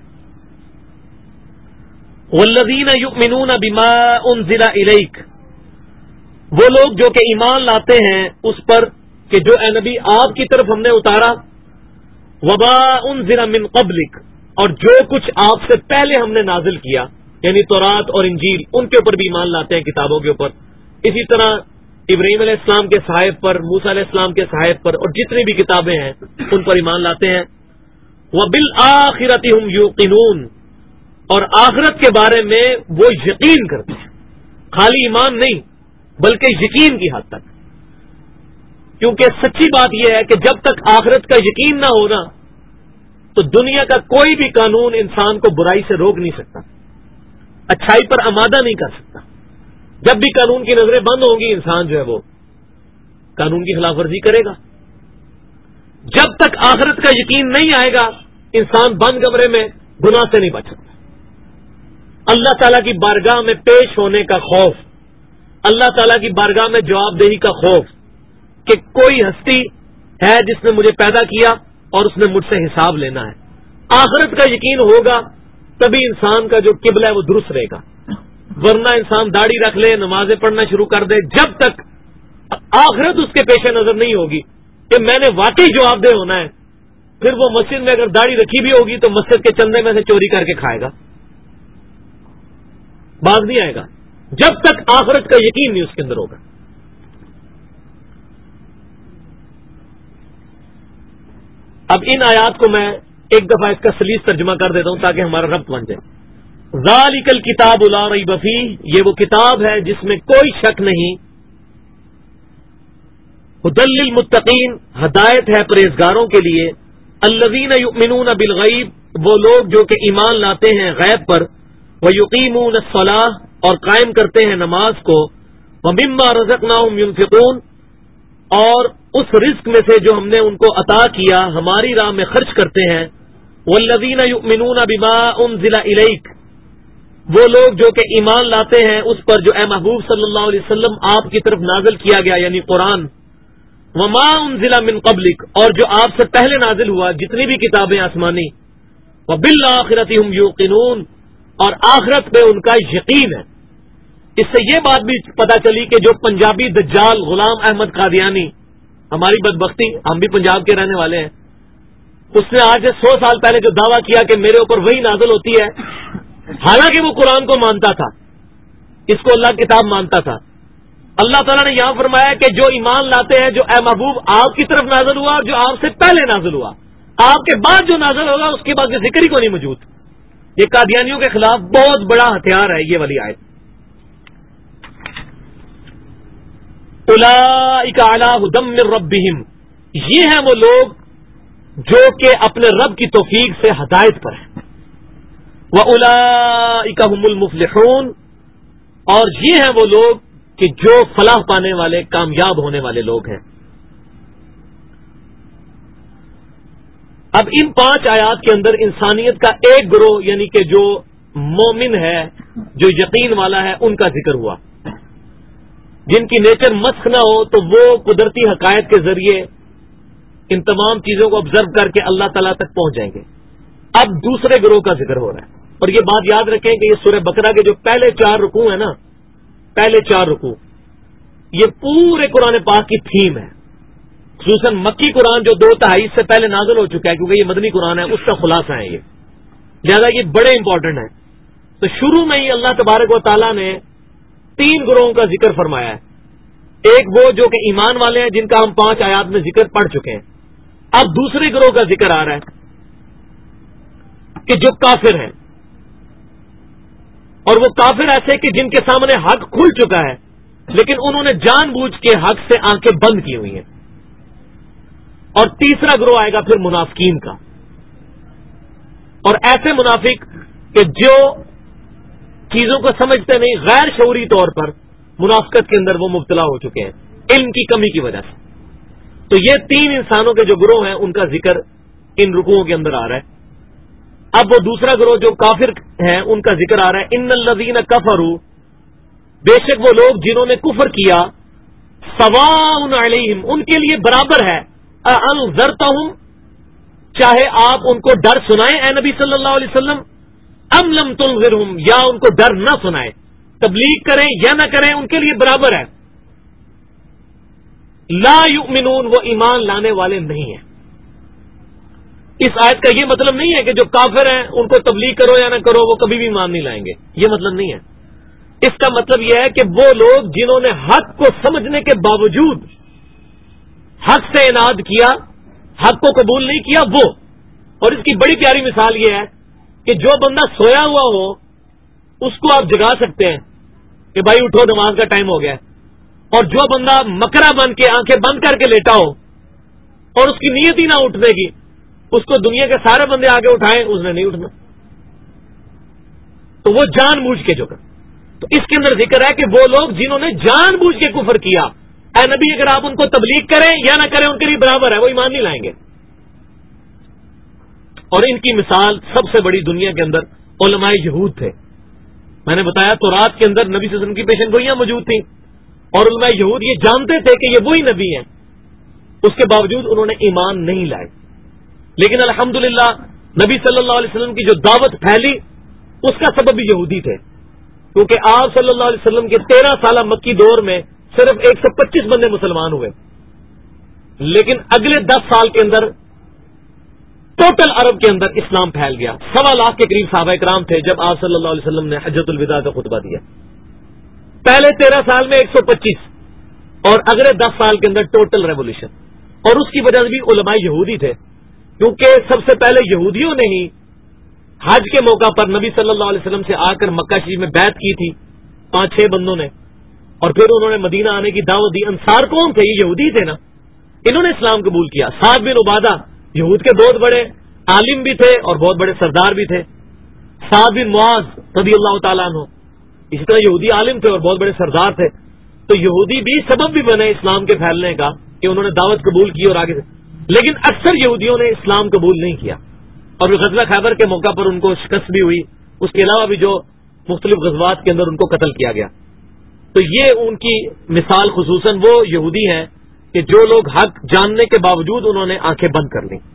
[SPEAKER 1] والذین یؤمنون بما انزل الیک وہ لوگ جو کہ ایمان لاتے ہیں اس پر کہ جو اے نبی آپ کی طرف ہم نے اتارا. وما انزل من قبلک اور جو کچھ آپ سے پہلے ہم نے نازل کیا یعنی تورات اور انجیل ان کے اوپر بھی ایمان لاتے ہیں, کتابوں کے اوپر. اسی طرح ابراہیم علیہ السلام کے صحائف پر, موسیٰ علیہ السلام کے صحائف پر اور جتنی بھی کتابیں ہیں ان پر ایمان لاتے ہیں. وبالآخرۃ هم یوقنون اور آخرت کے بارے میں وہ یقین کرتے ہیں, خالی ایمان نہیں بلکہ یقین کی حد تک. کیونکہ سچی بات یہ ہے کہ جب تک آخرت کا یقین نہ ہونا تو دنیا کا کوئی بھی قانون انسان کو برائی سے روک نہیں سکتا, اچھائی پر آمادہ نہیں کر سکتا. جب بھی قانون کی نظریں بند ہوں گی انسان جو ہے وہ قانون کی خلاف ورزی کرے گا. جب تک آخرت کا یقین نہیں آئے گا انسان بند کمرے میں گناہ سے نہیں بچ سکتا. اللہ تعالیٰ کی بارگاہ میں پیش ہونے کا خوف, اللہ تعالیٰ کی بارگاہ میں جواب دہی کا خوف کہ کوئی ہستی ہے جس نے مجھے پیدا کیا اور اس نے مجھ سے حساب لینا ہے. آخرت کا یقین ہوگا تبھی انسان کا جو قبلہ ہے وہ درست رہے گا, ورنہ انسان داڑھی رکھ لے نمازیں پڑھنا شروع کر دے, جب تک آخرت اس کے پیش نظر نہیں ہوگی کہ میں نے واقعی جواب دہ ہونا ہے, پھر وہ مسجد میں اگر داڑھی رکھی بھی ہوگی تو مسجد کے چندے میں سے چوری کر کے کھائے گا, باز نہیں آئے گا جب تک آخرت کا یقین نہیں اس کے اندر ہوگا. اب ان آیات کو میں ایک دفعہ اس کا سلیس ترجمہ کر دیتا ہوں تاکہ ہمارا ربط بن جائے. ذالک الکتاب لا ریب فیہ یہ وہ کتاب ہے جس میں کوئی شک نہیں. ھدی للمتقین ہدایت ہے پرہیزگاروں کے لیے. الذین یؤمنون بالغیب وہ لوگ جو کہ ایمان لاتے ہیں غیب پر. ویقیمون الصلاۃ اور قائم کرتے ہیں نماز کو. ومما رزقناہم ینفقون اور اس رزق میں سے جو ہم نے ان کو عطا کیا ہماری راہ میں خرچ کرتے ہیں. والذین یؤمنون بما انزل الیک وہ لوگ جو کہ ایمان لاتے ہیں اس پر جو اے محبوب صلی اللہ علیہ وسلم آپ کی طرف نازل کیا گیا یعنی قرآن. وما انزل من قبلک اور جو آپ سے پہلے نازل ہوا جتنی بھی کتابیں آسمانی. وبالآخرۃ هم یوقنون اور آخرت پہ ان کا یقین ہے. اس سے یہ بات بھی پتہ چلی کہ جو پنجابی دجال غلام احمد قادیانی, ہماری بدبختی ہم بھی پنجاب کے رہنے والے ہیں, اس نے آج سے 100 سال پہلے جو دعویٰ کیا کہ میرے اوپر وہی نازل ہوتی ہے, حالانکہ وہ قرآن کو مانتا تھا, اس کو اللہ کتاب مانتا تھا. اللہ تعالیٰ نے یہاں فرمایا کہ جو ایمان لاتے ہیں جو اے محبوب آپ کی طرف نازل ہوا اور جو آپ سے پہلے نازل ہوا, آپ کے بعد جو نازل ہوگا اس کے بعد ذکر ہی کو نہیں موجود. یہ قادیانیوں کے خلاف بہت بڑا ہتھیار ہے یہ والی آیت. اولئک علی ھدی من ربہم یہ ہیں وہ لوگ جو کہ اپنے رب کی توفیق سے ہدایت پر ہیں. وَأُولَئِكَ هُمُ الْمُفْلِحُونَ اور یہ ہیں وہ لوگ کہ جو فلاح پانے والے کامیاب ہونے والے لوگ ہیں. اب ان 5 آیات کے اندر انسانیت کا ایک گروہ یعنی کہ جو مومن ہے جو یقین والا ہے ان کا ذکر ہوا, جن کی نیچر مسخ نہ ہو تو وہ قدرتی حقائق کے ذریعے ان تمام چیزوں کو آبزرو کر کے اللہ تعالیٰ تک پہنچ جائیں گے. اب دوسرے گروہ کا ذکر ہو رہا ہے, اور یہ بات یاد رکھیں کہ یہ سورہ بقرہ کے جو پہلے 4 رکوع ہیں نا, پہلے 4 رکوع یہ پورے قرآن پاک کی تھیم ہے. خصوصاً مکی قرآن جو 2/3 سے پہلے نازل ہو چکا ہے کیونکہ یہ مدنی قرآن ہے, اس کا خلاصہ ہے یہ, لہذا یہ بڑے امپورٹنٹ ہے. تو شروع میں ہی اللہ تبارک و تعالیٰ نے 3 گروہوں کا ذکر فرمایا ہے. ایک وہ جو کہ ایمان والے ہیں جن کا ہم 5 آیات میں ذکر پڑھ چکے ہیں. اب دوسرے گروہ کا ذکر آ رہا ہے. کہ جو کافر ہیں، اور وہ کافر ایسے کہ جن کے سامنے حق کھل چکا ہے لیکن انہوں نے جان بوجھ کے حق سے آنکھیں بند کی ہوئی ہیں. اور تیسرا گروہ آئے گا پھر منافقین کا، اور ایسے منافق کہ جو چیزوں کو سمجھتے نہیں، غیر شعوری طور پر منافقت کے اندر وہ مبتلا ہو چکے ہیں علم کی کمی کی وجہ سے. تو یہ تین انسانوں کے جو گروہ ہیں ان کا ذکر ان رکوعوں کے اندر آ رہا ہے. اب وہ دوسرا گروہ جو کافر ہیں ان کا ذکر آ رہا ہے. ان الذین کفروا، بے شک وہ لوگ جنہوں نے کفر کیا، سواء علیہم، ان کے لیے برابر ہے، انذرتہم، چاہے آپ ان کو ڈر سنائیں اے نبی صلی اللہ علیہ وسلم، ام لم تنذرہم، یا ان کو ڈر نہ سنائیں، تبلیغ کریں یا نہ کریں ان کے لیے برابر ہے. لا یؤمنون، وہ ایمان لانے والے نہیں ہیں. اس آیت کا یہ مطلب نہیں ہے کہ جو کافر ہیں ان کو تبلیغ کرو یا نہ کرو وہ کبھی بھی ایمان نہیں لائیں گے، یہ مطلب نہیں ہے. اس کا مطلب یہ ہے کہ وہ لوگ جنہوں نے حق کو سمجھنے کے باوجود حق سے اناد کیا، حق کو قبول نہیں کیا وہ. اور اس کی بڑی پیاری مثال یہ ہے کہ جو بندہ سویا ہوا ہو اس کو آپ جگا سکتے ہیں کہ بھائی اٹھو نماز کا ٹائم ہو گیا، اور جو بندہ مکرا بن کے آنکھیں بند کر کے لیٹا ہو اور اس کی نیت ہی نہ اٹھنے کی، اس کو دنیا کے سارے بندے آگے اٹھائیں اس نے نہیں اٹھنا. تو وہ جان بوجھ کے جو کر. تو اس کے اندر ذکر ہے کہ وہ لوگ جنہوں نے جان بوجھ کے کفر کیا، اے نبی اگر آپ ان کو تبلیغ کریں یا نہ کریں ان کے لیے برابر ہے، وہ ایمان نہیں لائیں گے. اور ان کی مثال سب سے بڑی دنیا کے اندر علماء یہود تھے. میں نے بتایا تورات کے اندر نبی صلی اللہ علیہ وسلم کی پیشن گوئیاں موجود تھیں، اور علماء یہود یہ جانتے تھے کہ یہ وہی نبی ہیں، اس کے باوجود انہوں نے ایمان نہیں لائے. لیکن الحمدللہ نبی صلی اللہ علیہ وسلم کی جو دعوت پھیلی اس کا سبب بھی یہودی تھے، کیونکہ آپ صلی اللہ علیہ وسلم کے 13 سالہ مکی دور میں صرف 125 بندے مسلمان ہوئے، لیکن اگلے 10 سال کے اندر ٹوٹل عرب کے اندر اسلام پھیل گیا. 1.25 لاکھ کے قریب صحابہ کرام تھے جب آپ صلی اللہ علیہ وسلم نے حجۃ الوداع کا خطبہ دیا. پہلے 13 سال میں 125 اور اگلے 10 سال کے اندر ٹوٹل ریولیوشن. اور اس کی وجہ سے بھی علماء یہودی تھے، کیونکہ سب سے پہلے یہودیوں نے ہی حج کے موقع پر نبی صلی اللہ علیہ وسلم سے آ کر مکہ شریف میں بیعت کی تھی 5-6 بندوں نے، اور پھر انہوں نے مدینہ آنے کی دعوت دی. انصار کون تھے؟ یہ یہودی تھے نا، انہوں نے اسلام قبول کیا. سعد بن عبادہ یہود کے بہت بڑے عالم بھی تھے اور بہت بڑے سردار بھی تھے. سعد بن معاذ رضی اللہ تعالیٰ عنہ اسی طرح یہودی عالم تھے اور بہت بڑے سردار تھے. تو یہودی بھی سبب بھی بنے اسلام کے پھیلنے کا کہ انہوں نے دعوت قبول کی اور آگے سے. لیکن اکثر یہودیوں نے اسلام قبول نہیں کیا، اور غزوہ خیبر کے موقع پر ان کو شکست بھی ہوئی. اس کے علاوہ بھی جو مختلف غزوات کے اندر ان کو قتل کیا گیا. تو یہ ان کی مثال خصوصاً وہ یہودی ہیں کہ جو لوگ حق جاننے کے باوجود انہوں نے آنکھیں بند کر لیں.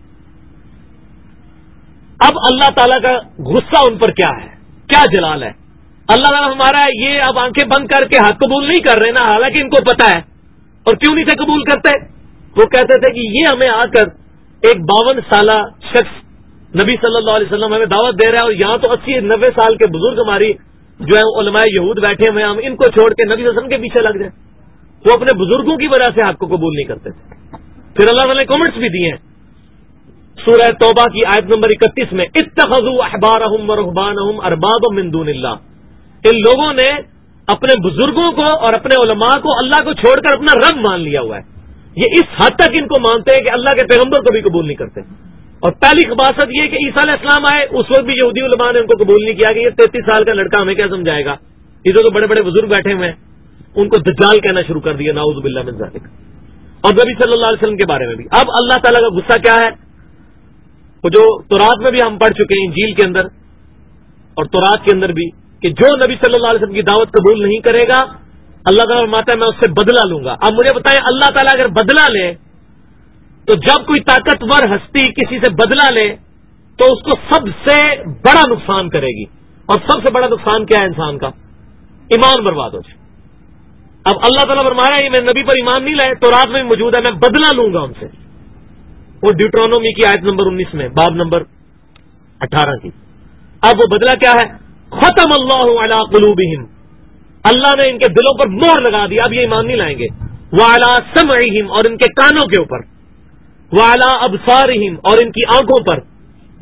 [SPEAKER 1] اب اللہ تعالیٰ کا غصہ ان پر کیا ہے، کیا جلال ہے. اللہ تعالیٰ ہمارا یہ اب آنکھیں بند کر کے حق قبول نہیں کر رہے نا، حالانکہ ان کو پتا ہے. اور کیوں نہیں تھے قبول کرتے؟ وہ کہتے تھے کہ یہ ہمیں آ کر ایک 52 سالہ شخص نبی صلی اللہ علیہ وسلم ہمیں دعوت دے رہا ہے، اور یہاں تو 80-90 سال کے بزرگ ہماری جو ہے علماء یہود بیٹھے ہوئے ہیں، ہم ان کو چھوڑ کے نبی صلی اللہ علیہ وسلم کے پیچھے لگ جائیں. وہ اپنے بزرگوں کی وجہ سے حق کو قبول نہیں کرتے تھے. پھر اللہ تعالیٰ نے کامنٹس بھی دیے ہیں سورہ توبہ کی آیت نمبر 31 میں، اتخذوا احبارهم ورهبانهم اربابا من دون اللہ. ان لوگوں نے اپنے بزرگوں کو اور اپنے علماء کو اللہ کو چھوڑ کر اپنا رب مان لیا ہوا ہے. یہ اس حد تک ان کو مانتے ہیں کہ اللہ کے پیغمبر کو بھی قبول نہیں کرتے. اور پہلی خباثت یہ کہ عیسیٰ علیہ السلام آئے اس وقت بھی یہودی علماء نے ان کو قبول نہیں کیا کہ یہ 33 سال کا لڑکا ہمیں کیا سمجھائے گا. ادھر تو بڑے بڑے بزرگ بیٹھے ہوئے ہیں، ان کو دجال کہنا شروع کر دیا، نعوذ باللہ من ذالک. اور نبی صلی اللہ علیہ وسلم کے بارے میں بھی اب اللہ تعالیٰ کا غصہ کیا ہے، وہ جو تورات میں بھی ہم پڑھ چکے ہیں، انجیل کے اندر اور تورات کے اندر بھی، کہ جو نبی صلی اللہ علیہ وسلم کی دعوت قبول نہیں کرے گا اللہ تعالیٰ فرماتا ہے میں اس سے بدلہ لوں گا. اب مجھے بتائیں اللہ تعالیٰ اگر بدلہ لے تو جب کوئی طاقتور ہستی کسی سے بدلہ لے تو اس کو سب سے بڑا نقصان کرے گی. اور سب سے بڑا نقصان کیا ہے انسان کا؟ ایمان برباد ہو جائے. اب اللہ تعالیٰ فرما رہا ہے میں نبی پر ایمان نہیں لائے، تورات میں موجود ہے، میں بدلہ لوں گا ان سے. وہ ڈیوٹرونومی کی آیت نمبر 19 میں باب نمبر 18 کی. اب وہ بدلہ کیا ہے؟ ختم اللہ علی قلوبہم، اللہ نے ان کے دلوں پر مہر لگا دی، اب یہ ایمان نہیں لائیں گے. وعلی سمعہم، اور ان کے کانوں کے اوپر. وعلی ابصارہم، اور ان کی آنکھوں پر.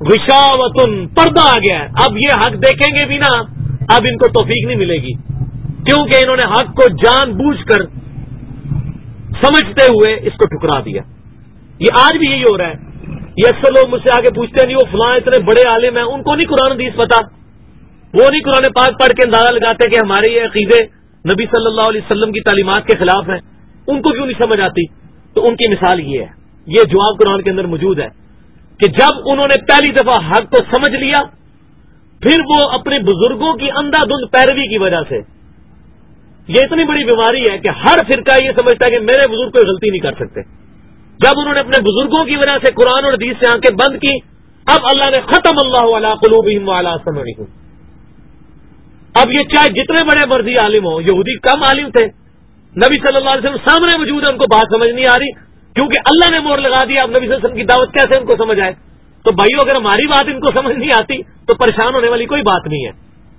[SPEAKER 1] غشاوتن، پردہ آ گیا ہے. اب یہ حق دیکھیں گے بھی نا، اب ان کو توفیق نہیں ملے گی، کیونکہ انہوں نے حق کو جان بوجھ کر سمجھتے ہوئے اس کو ٹھکرا دیا. یہ آج بھی یہی ہو رہا ہے. یہ اکثر لوگ مجھ سے آگے پوچھتے ہیں نہیں وہ فلاں اتنے بڑے عالم ہیں، ان کو نہیں قرآن حدیث پتا، وہ نہیں قرآن پاک پڑھ کے اندازہ لگاتے کہ ہمارے یہ عقیدے نبی صلی اللہ علیہ وسلم کی تعلیمات کے خلاف ہیں، ان کو کیوں نہیں سمجھ آتی؟ تو ان کی مثال یہ ہے، یہ جواب قرآن کے اندر موجود ہے کہ جب انہوں نے پہلی دفعہ حق کو سمجھ لیا، پھر وہ اپنے بزرگوں کی اندھا دھند پیروی کی وجہ سے، یہ اتنی بڑی بیماری ہے کہ ہر فرقہ یہ سمجھتا ہے کہ میرے بزرگ کوئی غلطی نہیں کر سکتے. جب انہوں نے اپنے بزرگوں کی وجہ سے قرآن اور حدیث سے آنکھیں بند کی، اب اللہ نے ختم اللہ علی قلوبہم وعلی سمعہم. اب یہ چاہے جتنے بڑے مرضی عالم ہوں، یہودی کم عالم تھے، نبی صلی اللہ علیہ وسلم سامنے موجود ہے، ان کو بات سمجھ نہیں آ رہی کیونکہ اللہ نے مہر لگا دیا. اب نبی صلی اللہ علیہ وسلم کی دعوت کیسے ان کو سمجھ آئے؟ تو بھائیو، اگر ہماری بات ان کو سمجھ نہیں آتی تو پریشان ہونے والی کوئی بات نہیں ہے.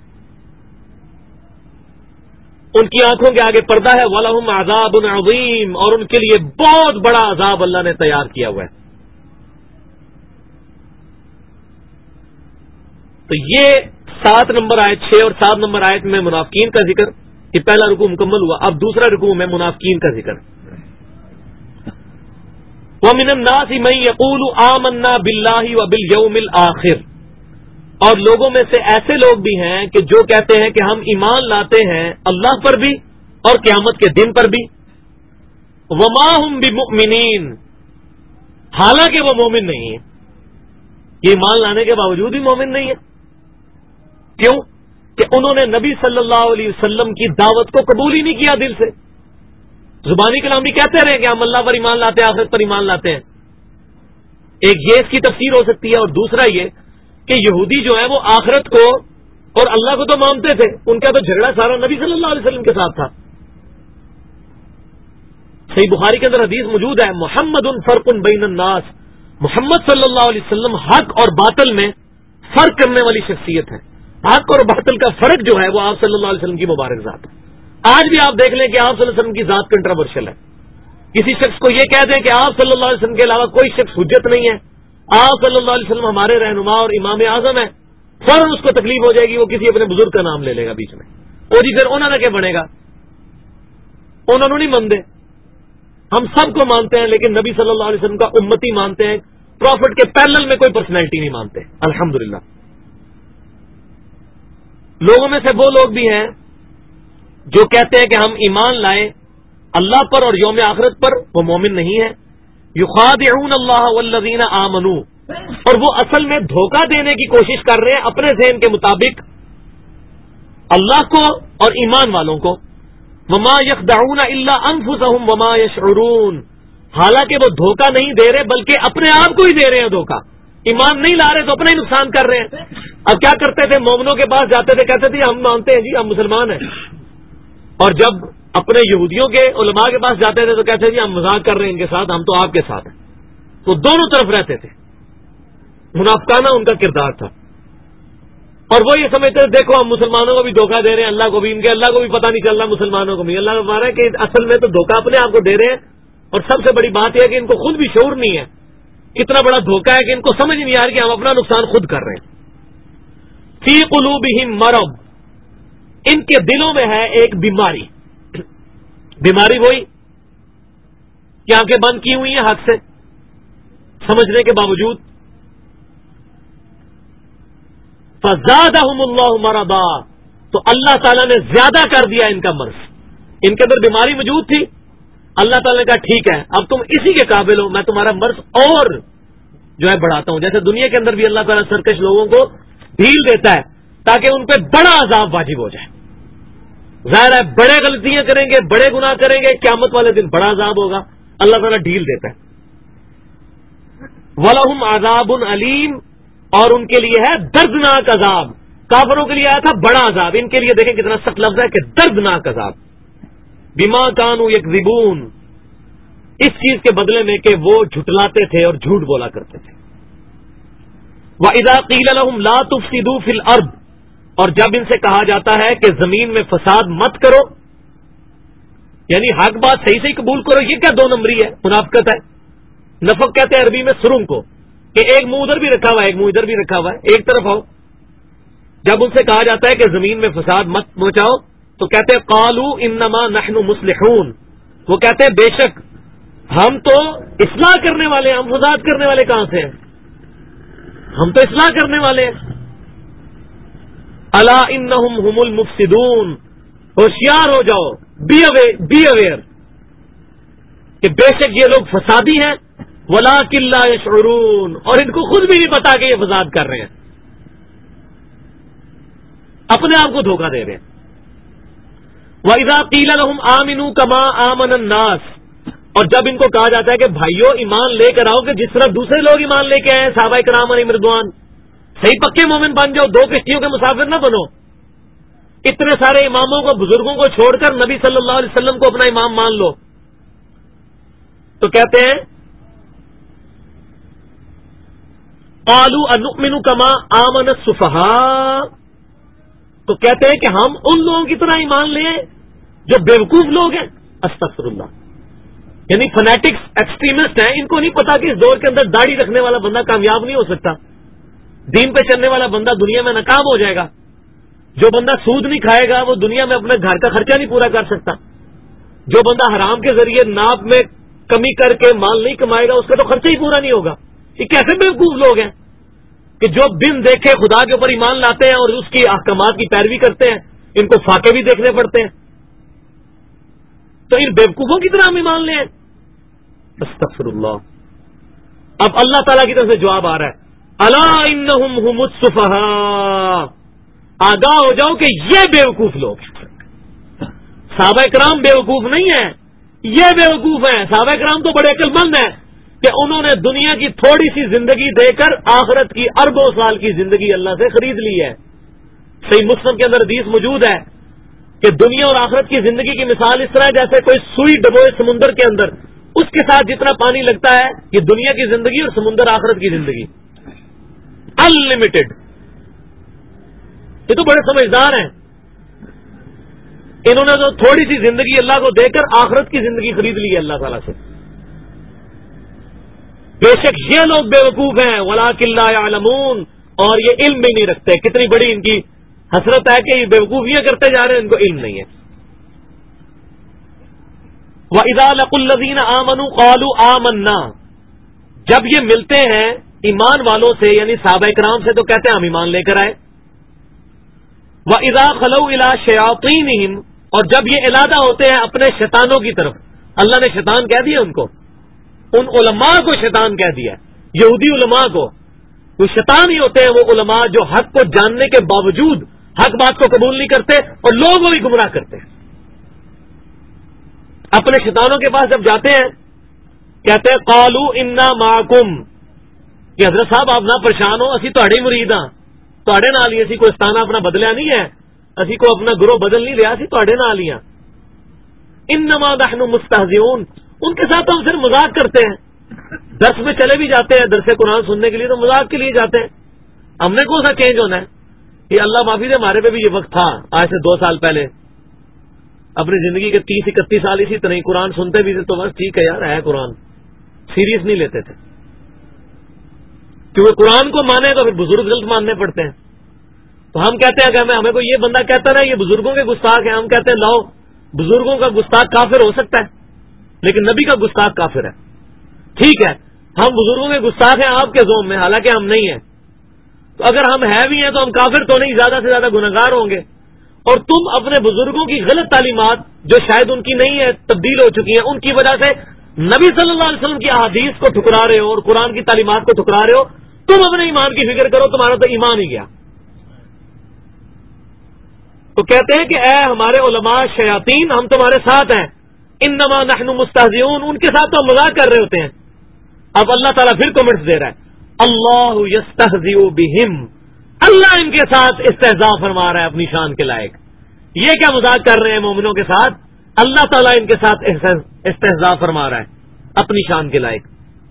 [SPEAKER 1] ان کی آنکھوں کے آگے پردہ ہے. وَلَهُمْ عَذَابٌ عَظِيمٌ، اور ان کے لیے بہت بڑا عذاب اللہ نے تیار کیا ہوا ہے. تو یہ 7 نمبر آیت 6 اور 7 نمبر آیت میں منافقین کا ذکر، یہ پہلا رکوع مکمل ہوا. اب دوسرا رکوع میں منافقین کا ذکر. وَمِنَ النَّاسِ مَن يَقُولُ آمَنَّا بِاللَّهِ وَبِالْيَوْمِ الْآخِرِ، اور لوگوں میں سے ایسے لوگ بھی ہیں کہ جو کہتے ہیں کہ ہم ایمان لاتے ہیں اللہ پر بھی اور قیامت کے دن پر بھی. وَمَا هُمْ بِمُؤْمِنِينَ، حالانکہ وہ مومن نہیں ہیں. یہ ایمان لانے کے باوجود بھی مومن نہیں ہے. کیوں؟ کہ انہوں نے نبی صلی اللہ علیہ وسلم کی دعوت کو قبول ہی نہیں کیا دل سے. زبانی کلام بھی کہتے رہے کہ ہم اللہ پر ایمان لاتے ہیں، آخرت پر ایمان لاتے ہیں. ایک یہ اس کی تفسیر ہو سکتی ہے، اور دوسرا یہ کہ یہودی جو ہے وہ آخرت کو اور اللہ کو تو مانتے تھے، ان کا تو جھگڑا سارا نبی صلی اللہ علیہ وسلم کے ساتھ تھا. صحیح بخاری کے اندر حدیث موجود ہے، محمد فرق بین الناس، محمد صلی اللہ علیہ وسلم حق اور باطل میں فرق کرنے والی شخصیت ہے. حق اور باطل کا فرق جو ہے وہ آپ صلی اللہ علیہ وسلم کی مبارک ذات ہے. آج بھی آپ دیکھ لیں کہ آپ صلی اللہ علیہ وسلم کی ذات کنٹروورشل ہے. کسی شخص کو یہ کہہ دیں کہ آپ صلی اللہ علیہ وسلم کے علاوہ کوئی شخص حجت نہیں ہے، آپ صلی اللہ علیہ وسلم ہمارے رہنما اور امام اعظم ہے، فوراً اس کو تکلیف ہو جائے گی، وہ کسی اپنے بزرگ کا نام لے لے گا بیچ میں. وہ جی پھر انہوں نے کیا بنے گا؟ انہوں نے نہیں مانتے. ہم سب کو مانتے ہیں لیکن نبی صلی اللہ علیہ وسلم کا امتی مانتے ہیں، پروفٹ کے پیرلل میں کوئی پرسنالٹی نہیں مانتے. الحمدللہ. لوگوں میں سے وہ لوگ بھی ہیں جو کہتے ہیں کہ ہم ایمان لائے اللہ پر اور یوم آخرت پر، وہ مومن نہیں ہے. یخادعون اللہ والذین آمنوا، اور وہ اصل میں دھوکہ دینے کی کوشش کر رہے ہیں اپنے ذہن کے مطابق اللہ کو اور ایمان والوں کو. وما یخدعون الا انفسهم وما یشعرون، حالانکہ وہ دھوکہ نہیں دے رہے بلکہ اپنے آپ کو ہی دے رہے ہیں دھوکہ. ایمان نہیں لا رہے تو اپنا ہی نقصان کر رہے ہیں. اب کیا کرتے تھے؟ مومنوں کے پاس جاتے تھے، کہتے تھے ہم مانتے ہیں جی، ہم مسلمان ہیں. اور جب اپنے یہودیوں کے علماء کے پاس جاتے تھے تو کہتے تھے جی ہم مذاق کر رہے ہیں ان کے ساتھ، ہم تو آپ کے ساتھ ہیں. تو دونوں طرف رہتے تھے. منافقانہ ان کا کردار تھا. اور وہ یہ سمجھتے تھے دیکھو ہم مسلمانوں کو بھی دھوکہ دے رہے ہیں، اللہ کو بھی، ان کے اللہ کو بھی پتہ نہیں چل رہا، مسلمانوں کو بھی. اللہ کا مانا ہے کہ اصل میں تو دھوکہ اپنے آپ کو دے رہے ہیں. اور سب سے بڑی بات یہ ہے کہ ان کو خود بھی شعور نہیں ہے. کتنا بڑا دھوکہ ہے کہ ان کو سمجھ نہیں آ رہی کہ ہم اپنا نقصان خود کر رہے ہیں. فی قلوبہم مرض، ان کے دلوں میں ہے ایک بیماری. بیماری وہی کہ آنکھیں بند کی ہوئی ہیں حق سے سمجھنے کے باوجود. فزادہم اللہ مرضا، تو اللہ تعالیٰ نے زیادہ کر دیا ان کا مرض. ان کے اندر بیماری موجود تھی، اللہ تعالیٰ نے کہا ٹھیک ہے اب تم اسی کے قابل ہو، میں تمہارا مرض اور جو ہے بڑھاتا ہوں. جیسے دنیا کے اندر بھی اللہ تعالیٰ سرکش لوگوں کو ڈھیل دیتا ہے تاکہ ان پہ بڑا عذاب واجب ہو جائے. ظاہر ہے بڑے غلطیاں کریں گے، بڑے گناہ کریں گے، قیامت والے دن بڑا عذاب ہوگا. اللہ تعالیٰ ڈھیل دیتا ہے. وَلَهُمْ عَذَابٌ عَلِيمٌ، اور ان کے لیے ہے دردناک عذاب. کافروں کے لیے آیا تھا بڑا عذاب، ان کے لیے دیکھیں کتنا سخت لفظ ہے کہ دردناک عذاب. بما كانوا يكذبون، اس چیز کے بدلے میں کہ وہ جھٹلاتے تھے اور جھوٹ بولا کرتے تھے. وَإِذَا قِيلَ لَهُمْ لَا تُفْسِدُوا فِي الْأَرْضِ، اور جب ان سے کہا جاتا ہے کہ زمین میں فساد مت کرو، یعنی حق بات صحیح سے قبول کرو، یہ کیا دو نمبری ہے، منافقت ہے. نفق کہتے ہیں عربی میں سرنگ کو، کہ ایک منہ ادھر بھی رکھا ہوا ہے ایک منہ ادھر بھی رکھا ہوا ہے، ایک طرف آؤ. جب ان سے کہا جاتا ہے کہ زمین میں فساد مت پہنچاؤ تو کہتے ہیں قالوا انما نحن مصلحون، وہ کہتے ہیں بے شک ہم تو اصلاح کرنے والے ہیں، ہم فساد کرنے والے کہاں سے ہیں، ہم تو اصلاح کرنے والے ہیں. الا انہم هم المفسدون، ہوشیار ہو جاؤ، بی اویئر کہ بے شک یہ لوگ فسادی ہیں. ولکن لا یشعرون، اور ان کو خود بھی نہیں پتا کہ یہ فساد کر رہے ہیں، اپنے آپ کو دھوکہ دے رہے ہیں. وَإِذَا قِيلَ لَهُمْ آمِنُوا كَمَا آمَنَ النَّاسُ، اور جب ان کو کہا جاتا ہے کہ بھائیو ایمان لے کر آؤ کہ جس طرح دوسرے لوگ ایمان لے کے آئے، صحابہ کرام علیہم رضوان، صحیح پکے مومن بن جاؤ، دو کشتیوں کے مسافر نہ بنو. اتنے سارے اماموں کو، بزرگوں کو چھوڑ کر نبی صلی اللہ علیہ وسلم کو اپنا امام مان لو. تو کہتے ہیں قالوا انؤمن كما آمن السفهاء، تو کہتے ہیں کہ ہم ان لوگوں کی طرح ایمان لیں جو بیوقوف لوگ ہیں. استغفر اللہ، یعنی فنیٹکس ایکسٹریمسٹ ہیں، ان کو نہیں پتا کہ اس دور کے اندر داڑھی رکھنے والا بندہ کامیاب نہیں ہو سکتا، دین پہ چلنے والا بندہ دنیا میں ناکام ہو جائے گا، جو بندہ سود نہیں کھائے گا وہ دنیا میں اپنے گھر کا خرچہ نہیں پورا کر سکتا، جو بندہ حرام کے ذریعے ناپ میں کمی کر کے مال نہیں کمائے گا اس کا تو خرچہ ہی پورا نہیں ہوگا. یہ کیسے بیوقوف لوگ ہیں کہ جو بن دیکھے خدا کے اوپر ایمان لاتے ہیں اور اس کی احکامات کی پیروی کرتے ہیں، ان کو فاقے بھی دیکھنے پڑتے ہیں. تو ان بیوقوفوں کی طرح ہم ایمان لیں. استغفر اللہ. اب اللہ تعالیٰ کی طرف سے جواب آ رہا ہے، الا انہم هم السفہاء، آگاہ ہو جاؤ کہ یہ بیوقوف لوگ ہیں. صحابہ کرام بیوقوف نہیں ہیں، یہ بیوقوف ہیں. صحابہ کرام تو بڑے عقل مند ہیں کہ انہوں نے دنیا کی تھوڑی سی زندگی دے کر آخرت کی اربوں سال کی زندگی اللہ سے خرید لی ہے. صحیح مسلم کے اندر حدیث موجود ہے کہ دنیا اور آخرت کی زندگی کی مثال اس طرح ہے جیسے کوئی سوئی ڈبوئے سمندر کے اندر، اس کے ساتھ جتنا پانی لگتا ہے یہ دنیا کی زندگی اور سمندر آخرت کی زندگی انلمیٹڈ. یہ تو بڑے سمجھدار ہیں، انہوں نے تو تھوڑی سی زندگی اللہ کو دے کر آخرت کی زندگی خرید لی ہے اللہ تعالیٰ سے. بے شک یہ لوگ بیوقوف ہیں، ولکن لا یعلمون، اور یہ علم بھی نہیں رکھتے. کتنی بڑی ان کی حسرت ہے کہ یہ بیوقوفیاں کرتے جا رہے ہیں، ان کو علم نہیں ہے. وَإِذَا لَقُوا الَّذِينَ آمَنُوا قَالُوا آمَنَّا، جب یہ ملتے ہیں ایمان والوں سے یعنی صحابہ کرام سے تو کہتے ہیں ہم ایمان لے کر آئے. وَإِذَا خَلَوْا إِلَىٰ شَيَاطِينِهِمْ، اور جب یہ علادہ ہوتے ہیں اپنے شیطانوں کی طرف. اللہ نے شیطان کہہ دیا ان کو، ان علماء کو شیطان کہہ دیا، یہودی علماء کو. وہ شیطان ہی ہوتے ہیں وہ علماء جو حق کو جاننے کے باوجود حق بات کو قبول نہیں کرتے اور لوگوں بھی گمراہ کرتے ہیں. اپنے شیطانوں کے پاس جب جاتے ہیں کہتے ہیں قالوا انا معکم، کہ حضرت صاحب آپ نہ پریشان ہو، اسی تہاڈے مرید ہاں، تہاڈے نال ہی، اسی کوئی استانہ اپنا بدلیا نہیں ہے، اسی کو اپنا گروہ بدل نہیں لیا، اسی تہاڈے نال ہی ہاں. انما نحن مستہزئون، ان کے ساتھ ہم صرف مذاق کرتے ہیں. درس میں چلے بھی جاتے ہیں، درس قرآن سننے کے لیے تو مذاق کے لیے جاتے ہیں. ہم نے کون سا چینج ہونا ہے؟ یہ اللہ معافی دے، ہمارے پہ بھی یہ وقت تھا آج سے 2 سال پہلے، اپنی زندگی کے 30-31 سال اسی طرح قرآن سنتے بھی تھے تو بس ٹھیک ہے یار ہے قرآن، سیریس نہیں لیتے تھے. کیونکہ قرآن کو مانے تو پھر بزرگ غلط ماننے پڑتے ہیں. تو ہم کہتے ہیں کہ ہمیں کوئی یہ بندہ کہتا ہے نا یہ بزرگوں کے گستاخ ہیں، ہم کہتے ہیں لاؤ بزرگوں کا گستاخ کافر ہو سکتا ہے لیکن نبی کا گستاخ کافر ہے. ٹھیک ہے ہم بزرگوں کے گستاخ ہیں آپ کے ذوم میں، حالانکہ ہم نہیں ہیں. تو اگر ہم ہے بھی ہیں تو ہم کافر تو نہیں، زیادہ سے زیادہ گنہگار ہوں گے. اور تم اپنے بزرگوں کی غلط تعلیمات جو شاید ان کی نہیں ہے، تبدیل ہو چکی ہیں، ان کی وجہ سے نبی صلی اللہ علیہ وسلم کی احادیث کو ٹھکرا رہے ہو اور قرآن کی تعلیمات کو ٹھکرا رہے ہو. تم اپنے ایمان کی فکر کرو، تمہارا تو ایمان ہی گیا. تو کہتے ہیں کہ اے ہمارے علماء شیاطین ہم تمہارے ساتھ ہیں. انما نحن مستہزئون، ان کے ساتھ تو ہم مذاق کر رہے ہوتے ہیں. اب اللہ تعالیٰ پھر کمنٹس دے رہا ہے، اللہ یستہزئ بہم، اللہ ان کے ساتھ استہزاء فرما رہا ہے اپنی شان کے لائق. یہ کیا مذاق کر رہے ہیں مومنوں کے ساتھ؟ اللہ تعالیٰ ان کے ساتھ استہزاء فرما رہا ہے اپنی شان کے لائق.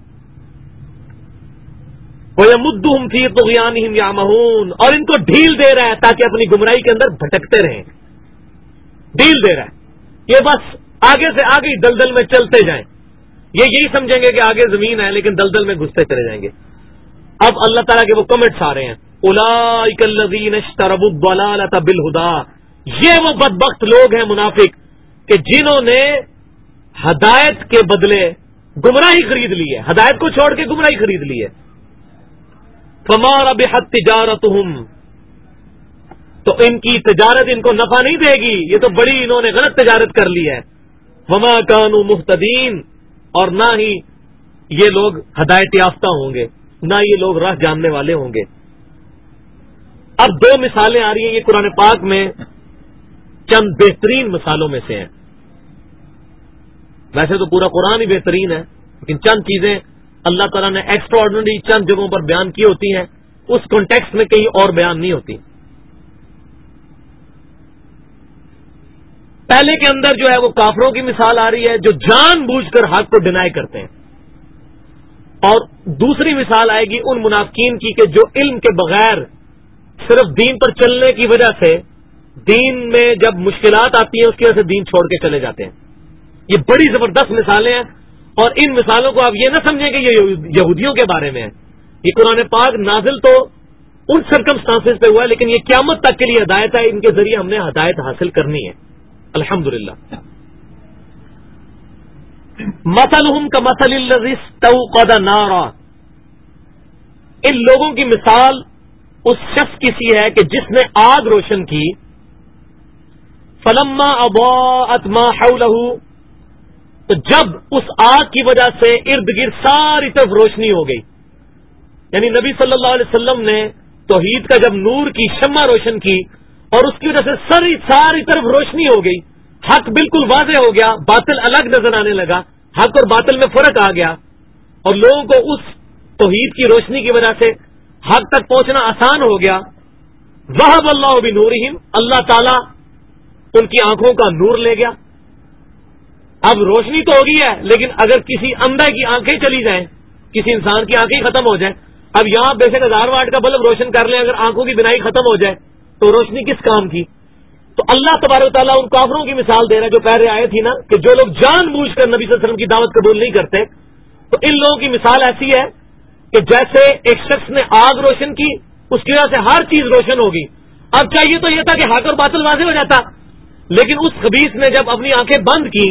[SPEAKER 1] وَيَمُدُّهُمْ فِي طُغْيَانِهِمْ يَعْمَهُونَ، اور ان کو ڈھیل دے رہا ہے تاکہ اپنی گمراہی کے اندر بھٹکتے رہیں. ڈھیل دے رہا ہے، یہ بس آگے سے آگے دلدل میں چلتے جائیں. یہ یہی سمجھیں گے کہ آگے زمین ہے لیکن دلدل میں گھستے چلے جائیں گے. اب اللہ تعالیٰ کے وہ کمنٹس آ رہے ہیں، اولئک الذین اشتروا الضلالۃ بالہدی، یہ وہ بدبخت لوگ ہیں منافق کہ جنہوں نے ہدایت کے بدلے گمراہی خرید لی ہے، ہدایت کو چھوڑ کے گمراہی خرید لی ہے. فما ربحت تجارتہم، تو ان کی تجارت ان کو نفع نہیں دے گی، یہ تو بڑی انہوں نے غلط تجارت کر لی ہے. وما كانوا مہتدین، اور نہ ہی یہ لوگ ہدایت یافتہ ہوں گے، نہ یہ لوگ راہ جاننے والے ہوں گے. اب دو مثالیں آ رہی ہیں، یہ قرآن پاک میں چند بہترین مثالوں میں سے ہیں. ویسے تو پورا قرآن ہی بہترین ہے، لیکن چند چیزیں اللہ تعالیٰ نے ایکسٹرا آرڈنری چند جگہوں پر بیان کی ہوتی ہیں، اس کانٹیکسٹ میں کہیں اور بیان نہیں ہوتی. پہلے کے اندر جو ہے وہ کافروں کی مثال آ رہی ہے جو جان بوجھ کر حق کو ڈینائی کرتے ہیں، اور دوسری مثال آئے گی ان منافقین کی کہ جو علم کے بغیر صرف دین پر چلنے کی وجہ سے دین میں جب مشکلات آتی ہیں اس کی وجہ سے دین چھوڑ کے چلے جاتے ہیں. یہ بڑی زبردست مثالیں ہیں، اور ان مثالوں کو آپ یہ نہ سمجھیں کہ یہ یہودیوں کے بارے میں ہے. یہ قرآن پاک نازل تو ان سرکمسٹانسز پہ ہوا ہے، لیکن یہ قیامت تک کے لیے ہدایت ہے، ان کے ذریعے ہم نے ہدایت حاصل کرنی ہے الحمدللہ. مثلہم کمثل الذی استوقد نارا، ان لوگوں کی مثال اس شخص کی سی ہے کہ جس نے آگ روشن کی. فلما اضاءت ما حولہ، تو جب اس آگ کی وجہ سے ارد گرد ساری طرف روشنی ہو گئی، یعنی نبی صلی اللہ علیہ وسلم نے توحید کا جب نور کی شمع روشن کی اور اس کی وجہ سے ساری طرف روشنی ہو گئی، حق بالکل واضح ہو گیا، باطل الگ نظر آنے لگا، حق اور باطل میں فرق آ گیا، اور لوگوں کو اس توحید کی روشنی کی وجہ سے حق تک پہنچنا آسان ہو گیا. وہب اللہ بنورہم، اللہ تعالی ان کی آنکھوں کا نور لے گیا. اب روشنی تو ہوگی ہے، لیکن اگر کسی اندھے کی آنکھیں چلی جائیں، کسی انسان کی آنکھیں ختم ہو جائیں، اب یہاں بے شک 1000 واٹ کا بلب روشن کر لیں، اگر آنکھوں کی بینائی ختم ہو جائے تو روشنی کس کام کی؟ تو اللہ تبارک و تعالیٰ ان کافروں کی مثال دے رہا ہے جو پہلے آئے تھی نا، کہ جو لوگ جان بوجھ کر نبی صلی اللہ علیہ وسلم کی دعوت قبول نہیں کرتے. تو ان لوگوں کی مثال ایسی ہے کہ جیسے ایک شخص نے آگ روشن کی، اس کی وجہ سے ہر چیز روشن ہوگی. اب چاہیے تو یہ تھا کہ حق اور باطل واضح ہو جاتا، لیکن اس خبیث نے جب اپنی آنکھیں بند کی،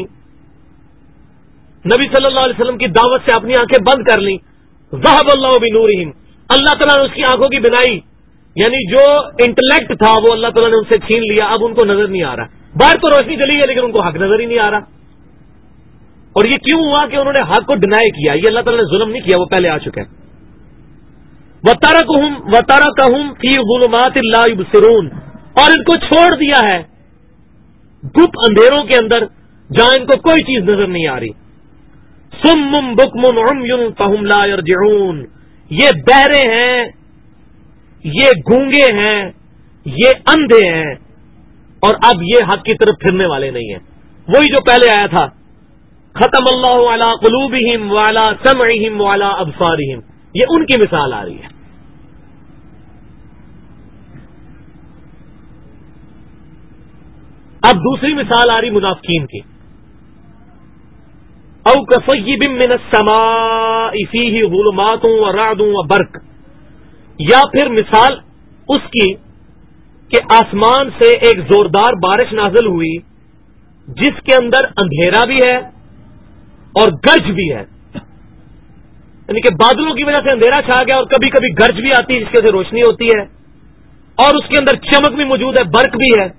[SPEAKER 1] نبی صلی اللہ علیہ وسلم کی دعوت سے اپنی آنکھیں بند کر لیں، ذہب اللہ بنورہم، اللہ تعالیٰ نے اس کی آنکھوں کی بنائی، یعنی جو انٹلیکٹ تھا وہ اللہ تعالیٰ نے ان سے چھین لیا. اب ان کو نظر نہیں آ رہا، باہر تو روشنی چلی ہے لیکن ان کو حق نظر ہی نہیں آ رہا. اور یہ کیوں ہوا کہ انہوں نے حق کو ڈینائی کیا؟ یہ اللہ تعالیٰ نے ظلم نہیں کیا، وہ پہلے آ چکے ہیں. وَتَرَكَهُمْ فِي ظُلُمَاتٍ لَا يُبْصِرُونَ، اور ان کو چھوڑ دیا ہے گپ اندھیروں کے اندر جہاں ان کو کوئی چیز نظر نہیں آ رہی. صُمٌّ بُكْمٌ عُمْيٌ فَهُمْ لَا يَرْجِعُونَ، یہ بہرے ہیں، یہ گونگے ہیں، یہ اندھے ہیں، اور اب یہ حق کی طرف پھرنے والے نہیں ہیں. وہی جو پہلے آیا تھا، ختم اللہ علی قلوبہم وعلی سمعہم وعلی ابصارہم، یہ ان کی مثال آ رہی ہے. اب دوسری مثال آ رہی منافقین کی. او کصیب من السماء فیہ ظلمات ورعد وبرق، یا پھر مثال اس کی کہ آسمان سے ایک زوردار بارش نازل ہوئی جس کے اندر اندھیرا بھی ہے اور گرج بھی ہے، یعنی کہ بادلوں کی وجہ سے اندھیرا چھا گیا اور کبھی کبھی گرج بھی آتی ہے جس کی وجہ سے روشنی ہوتی ہے، اور اس کے اندر چمک بھی موجود ہے، برق بھی ہے.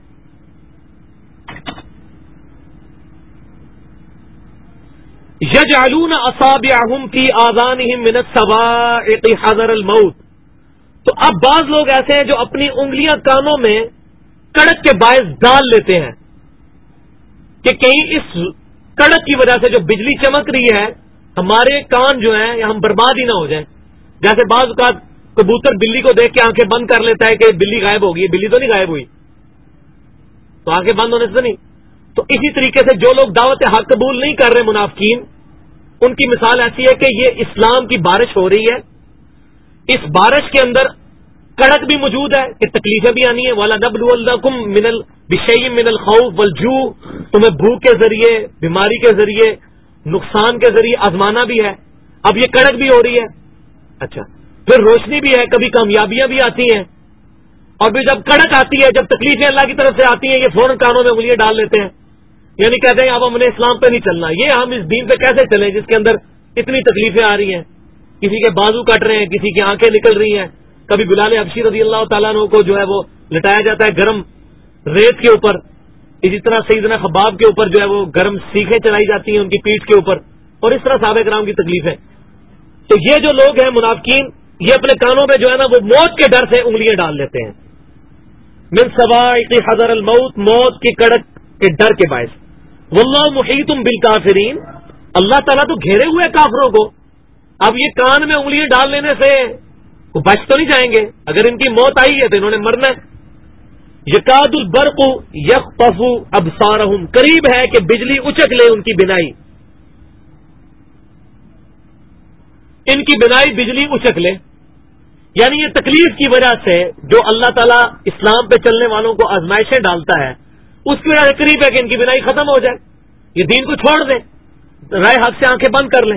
[SPEAKER 1] یجعلون اصابعهم فی آذانہم من الصواعق حذر الموت، تو اب بعض لوگ ایسے ہیں جو اپنی انگلیاں کانوں میں کڑک کے باعث ڈال لیتے ہیں کہ کہیں اس کڑک کی وجہ سے جو بجلی چمک رہی ہے ہمارے کان جو ہیں ہم برباد ہی نہ ہو جائیں. جیسے بعض اوقات کبوتر بلی کو دیکھ کے آنکھیں بند کر لیتا ہے کہ بلی غائب ہوگی، بلی تو نہیں غائب ہوئی، تو آنکھیں بند ہونے سے نہیں. تو اسی طریقے سے جو لوگ دعوت حق قبول نہیں کر رہے منافقین، ان کی مثال ایسی ہے کہ یہ اسلام کی بارش ہو رہی ہے، اس بارش کے اندر کڑک بھی موجود ہے کہ تکلیفیں بھی آنی ہے. وَلَنَبْلُوَنَّكُمْ بِشَيْءٍ مِّنَ الْخَوْفِ وَالْجُوعِ، تمہیں بھوک کے ذریعے، بیماری کے ذریعے، نقصان کے ذریعے آزمانا بھی ہے. اب یہ کڑک بھی ہو رہی ہے. اچھا، پھر روشنی بھی ہے، کبھی کامیابیاں بھی آتی ہیں، اور پھر جب کڑک آتی ہے، جب تکلیفیں اللہ کی طرف سے آتی ہیں، یہ فوراً کانوں میں انگلیاں ڈال لیتے ہیں، یعنی کہتے ہیں اب ہم نے اسلام پہ نہیں چلنا، یہ ہم اس دین پہ کیسے چلیں جس کے اندر اتنی تکلیفیں آ رہی ہیں، کسی کے بازو کٹ رہے ہیں، کسی کی آنکھیں نکل رہی ہیں، کبھی بلال حبشی رضی اللہ تعالیٰ عنہ کو جو ہے وہ لٹایا جاتا ہے گرم ریت کے اوپر، اسی طرح سیدنا خباب کے اوپر جو ہے وہ گرم سیخیں چلائی جاتی ہیں ان کی پیٹھ کے اوپر، اور اس طرح صحابہ کرام کی تکلیفیں. تو یہ جو لوگ ہیں منافقین، یہ اپنے کانوں میں جو ہے نا وہ موت کے ڈر سے انگلیاں ڈال لیتے ہیں، من سوائق حذر الموت، موت کی کڑک کے ڈر کے باعث. واللہ محیط بالکافرین، اللہ تعالیٰ تو گھیرے ہوئے کافروں کو. اب یہ کان میں انگلیاں ڈال لینے سے وہ بچ تو نہیں جائیں گے، اگر ان کی موت آئی ہے تو انہوں نے مرنا ہے. یکاد البرق یخطف ابصارہم، قریب ہے کہ بجلی اچک لے ان کی بینائی، ان کی بینائی بجلی اچک لے. یعنی یہ تکلیف کی وجہ سے جو اللہ تعالیٰ اسلام پہ چلنے والوں کو آزمائشیں ڈالتا ہے، اس کی وجہ سے قریب ہے کہ ان کی بینائی ختم ہو جائے، یہ دین کو چھوڑ دیں، رائے حق سے آنکھیں بند کر لیں.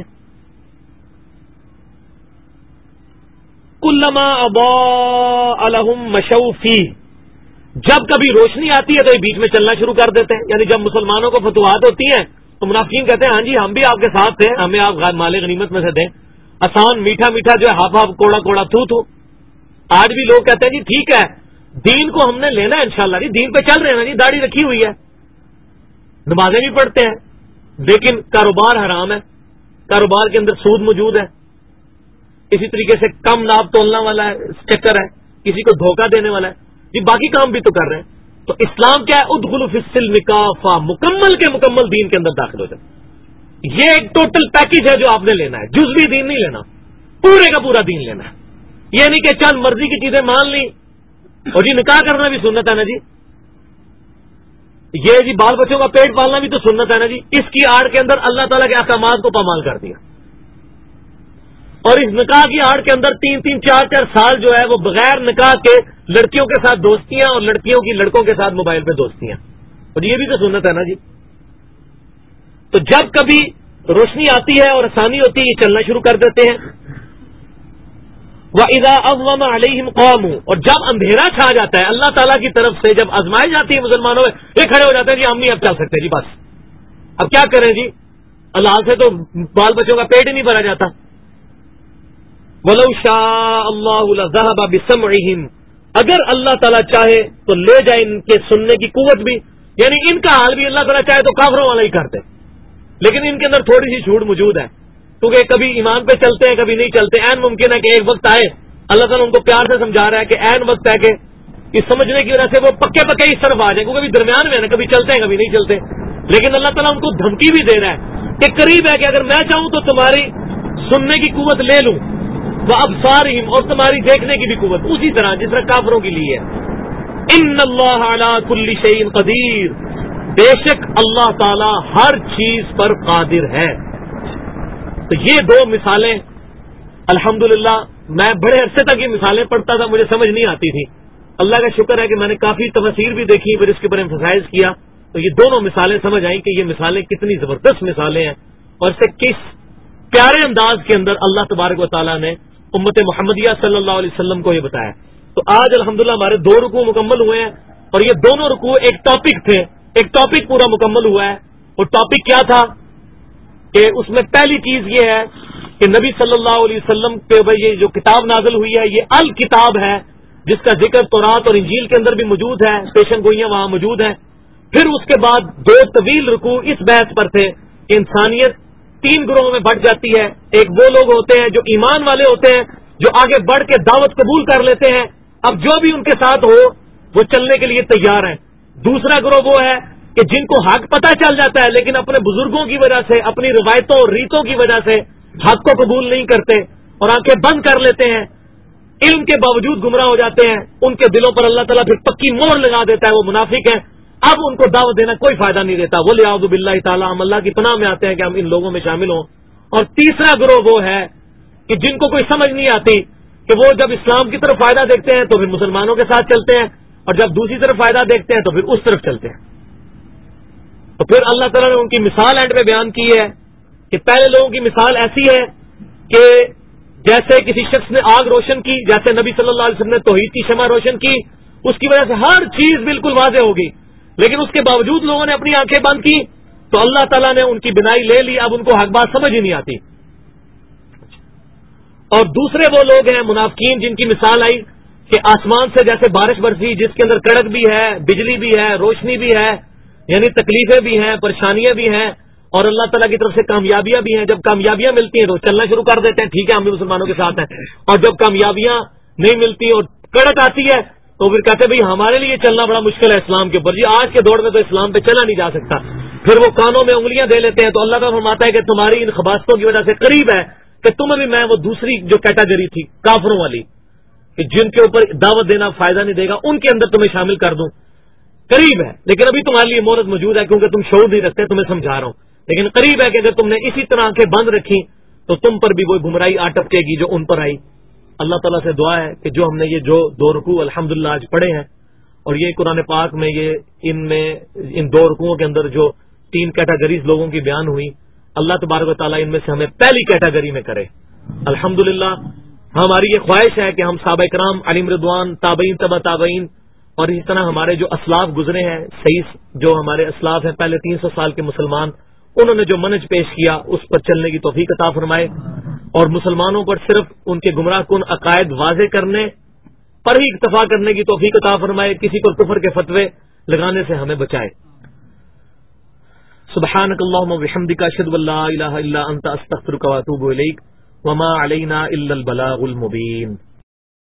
[SPEAKER 1] کلما اضاء لهم مشوا فیہ، جب کبھی روشنی آتی ہے تو یہ بیچ میں چلنا شروع کر دیتے ہیں. یعنی جب مسلمانوں کو فتوحات ہوتی ہیں تو منافقین کہتے ہیں ہاں جی ہم بھی آپ کے ساتھ تھے، ہمیں آپ مال غنیمت میں سے دیں، آسان میٹھا میٹھا جو ہے ہاف ہاف کوڑا کوڑا تھو. آج بھی لوگ کہتے ہیں جی ٹھیک ہے دین کو ہم نے لینا ہے انشاءاللہ، جی دین پہ چل رہے ہیں نا جی، داڑھی رکھی ہوئی ہے، نمازیں بھی پڑھتے ہیں، لیکن کاروبار حرام ہے، کاروبار کے اندر سود موجود ہے، اسی طریقے سے کم ناپ تولنا والا ہے چکر ہے، کسی کو دھوکہ دینے والا ہے، جی باقی کام بھی تو کر رہے ہیں. تو اسلام کیا ہے؟ ادخلوا فی السلم کافہ، مکمل کے مکمل دین کے اندر داخل ہو جائے. یہ ایک ٹوٹل پیکج ہے جو آپ نے لینا ہے، جزوی دین نہیں لینا، پورے کا پورا دین لینا ہے. یہ نہیں کہ چند مرضی کی چیزیں مان لی، اور جی نکاح کرنا بھی سنت ہے نا جی، یہ جی بال بچوں کا پیٹ پالنا بھی تو سنت ہے نا جی، اس کی آڑ کے اندر اللہ تعالیٰ کے احکامات کو پامال کر دیا. اور اس نکاح کی آڑ کے اندر 3-3 4-4 سال جو ہے وہ بغیر نکاح کے لڑکیوں کے ساتھ دوستیاں اور لڑکیوں کی لڑکوں کے ساتھ موبائل پہ دوستیاں، اور یہ بھی تو سنت ہے نا جی. تو جب کبھی روشنی آتی ہے اور آسانی ہوتی ہے یہ چلنا شروع کر دیتے ہیں. وَإِذَا أَظْلَمَ عَلَيْهِمْ قَامُوا، اور جب اندھیرا چھا جاتا ہے اللہ تعالیٰ کی طرف سے، جب آزمائی جاتی ہے مسلمانوں میں، یہ کھڑے ہو جاتے ہیں جی ہم نہیں اب چل سکتے جی، بس اب کیا کریں جی، اللہ سے تو بال بچوں کا پیٹ ہی نہیں بھرا جاتا. وَلَوْ شَاءَ اللَّهُ لَذَهَبَ بِسَمْعِهِمْ، اگر اللہ تعالیٰ چاہے تو لے جائے ان کے سننے کی قوت بھی، یعنی ان کا حال بھی اللہ تعالیٰ چاہے تو کافروں والا ہی کرتے، لیکن ان کے اندر تھوڑی سی چھوٹ موجود ہے، کیونکہ کبھی ایمان پہ چلتے ہیں کبھی نہیں چلتے. عین ممکن ہے کہ ایک وقت آئے، اللہ تعالیٰ ان کو پیار سے سمجھا رہا ہے کہ عین وقت ہے کہ اس سمجھنے کی وجہ سے وہ پکے پکے اس طرف آ جائیں، کیونکہ درمیان میں ہے نا، کبھی چلتے ہیں کبھی نہیں چلتے. لیکن اللہ تعالیٰ ان کو دھمکی بھی دے رہا ہے کہ قریب ہے کہ اگر میں چاہوں تو تمہاری سننے کی قوت لے لوں، وَأَبْصَارِهِمْ، اور تمہاری دیکھنے کی بھی قوت، اسی طرح جس طرح کافروں کے لیے ہے. إِنَّ اللَّهَ عَلَى كُلِّ شَيْءٍ قَدِيرٌ، بے شک اللہ تعالیٰ ہر چیز پر قادر ہے. تو یہ دو مثالیں الحمدللہ میں بڑے عرصے تک یہ مثالیں پڑھتا تھا، مجھے سمجھ نہیں آتی تھی. اللہ کا شکر ہے کہ میں نے کافی تفسیر بھی دیکھی، پھر اس کے اوپر ایمفسائز کیا تو یہ دونوں مثالیں سمجھ آئیں کہ یہ مثالیں کتنی زبردست مثالیں ہیں، اور اس سے کس پیارے انداز کے اندر اللہ تبارک و تعالیٰ نے امت محمدیہ صلی اللہ علیہ وسلم کو یہ بتایا. تو آج الحمدللہ ہمارے 2 رکوع مکمل ہوئے ہیں، اور یہ دونوں رکوع ایک ٹاپک تھے، ایک ٹاپک پورا مکمل ہوا ہے. وہ ٹاپک کیا تھا کہ اس میں پہلی چیز یہ ہے کہ نبی صلی اللہ علیہ وسلم کے اوپر یہ جو کتاب نازل ہوئی ہے یہ الکتاب ہے، جس کا ذکر تورات اور انجیل کے اندر بھی موجود ہے، پیشن گوئیاں وہاں موجود ہیں. پھر اس کے بعد 2 طویل رکوع اس بحث پر تھے کہ انسانیت 3 گروہوں میں بٹ جاتی ہے. ایک وہ لوگ ہوتے ہیں جو ایمان والے ہوتے ہیں، جو آگے بڑھ کے دعوت قبول کر لیتے ہیں، اب جو بھی ان کے ساتھ ہو وہ چلنے کے لیے تیار ہیں. دوسرا گروہ وہ ہے کہ جن کو حق پتہ چل جاتا ہے لیکن اپنے بزرگوں کی وجہ سے، اپنی روایتوں اور ریتوں کی وجہ سے حق کو قبول نہیں کرتے اور آنکھیں بند کر لیتے ہیں، علم کے باوجود گمراہ ہو جاتے ہیں. ان کے دلوں پر اللہ تعالیٰ پھر پکی مہر لگا دیتا ہے، وہ منافق ہیں. اب ان کو دعوت دینا کوئی فائدہ نہیں دیتا. وَلِعَوْذُ بِاللَّهِ تعالیٰ، ہم اللہ کی پناہ میں آتے ہیں کہ ہم ان لوگوں میں شامل ہوں. اور تیسرا گروہ وہ ہے کہ جن کو کوئی سمجھ نہیں آتی کہ وہ جب اسلام کی طرف فائدہ دیکھتے ہیں تو پھر مسلمانوں کے ساتھ چلتے ہیں، اور جب دوسری طرف فائدہ دیکھتے ہیں تو پھر اس طرف چلتے ہیں. تو پھر اللہ تعالیٰ نے ان کی مثال اینڈ میں بیان کی ہے کہ پہلے لوگوں کی مثال ایسی ہے کہ جیسے کسی شخص نے آگ روشن کی، جیسے نبی صلی اللہ علیہ وسلم نے توحید کی شمع روشن کی، اس کی وجہ سے ہر چیز بالکل واضح ہوگی، لیکن اس کے باوجود لوگوں نے اپنی آنکھیں بند کی تو اللہ تعالیٰ نے ان کی بنائی لے لی، اب ان کو حق بات سمجھ ہی نہیں آتی۔ اور دوسرے وہ لوگ ہیں منافقین، جن کی مثال آئی کہ آسمان سے جیسے بارش برسی جس کے اندر کڑک بھی ہے، بجلی بھی ہے، روشنی بھی ہے، یعنی تکلیفیں بھی ہیں، پریشانیاں بھی ہیں، اور اللہ تعالیٰ کی طرف سے کامیابیاں بھی ہیں۔ جب کامیابیاں ملتی ہیں تو چلنا شروع کر دیتے ہیں، ٹھیک ہے ہم بھی مسلمانوں کے ساتھ ہیں، اور جب کامیابیاں نہیں ملتی اور کڑک آتی ہے تو پھر کہتے ہیں بھائی ہمارے لیے چلنا بڑا مشکل ہے اسلام کے اوپر، جی آج کے دور میں تو اسلام پہ چلا نہیں جا سکتا۔ پھر وہ کانوں میں انگلیاں دے لیتے ہیں، تو اللہ تعالیٰ فرماتا ہے کہ تمہاری ان خباستوں کی وجہ سے قریب ہے کہ تمہیں بھی میں وہ دوسری جو کیٹیگری تھی کافروں والی، کہ جن کے اوپر دعوت دینا فائدہ نہیں دے گا، ان کے اندر تمہیں شامل کر دوں، قریب ہے، لیکن ابھی تمہارے لیے مہلت موجود ہے کیونکہ تم شعور نہیں رکھتے، تمہیں سمجھا رہا ہوں، لیکن قریب ہے کہ اگر تم نے اسی طرح آنکھیں بند رکھی تو تم پر بھی وہ گمراہی آ ٹپکے گی جو ان پر آئی۔ اللہ تعالیٰ سے دعا ہے کہ جو ہم نے یہ جو 2 رکوع الحمدللہ آج پڑھے ہیں، اور یہ قرآن پاک میں ان 2 رکوعوں کے اندر جو 3 کیٹیگریز لوگوں کی بیان ہوئی، اللہ تبارک و تعالیٰ ان میں سے ہمیں پہلی کیٹیگری میں کرے الحمدللہ۔ ہماری یہ خواہش ہے کہ ہم صحابہ کرام علیم رضوان، تابعین، تبع تابعین، اور اسی طرح ہمارے جو اسلاف گزرے ہیں، صحیح جو ہمارے اسلاف ہیں پہلے 300 سال کے مسلمان، انہوں نے جو منہج پیش کیا اس پر چلنے کی توفیق عطا فرمائے، اور مسلمانوں پر صرف ان کے گمراہ کن عقائد واضح کرنے پر ہی اکتفا کرنے کی توفیق عطا فرمائے، کسی پر کفر کے فتوے لگانے سے ہمیں بچائے۔ سبحانک اللہم و بحمدک، اشہد ان لا الہ الا انت، استغفرک و اتوب الیک، وما علینا الا البلاغ المبین۔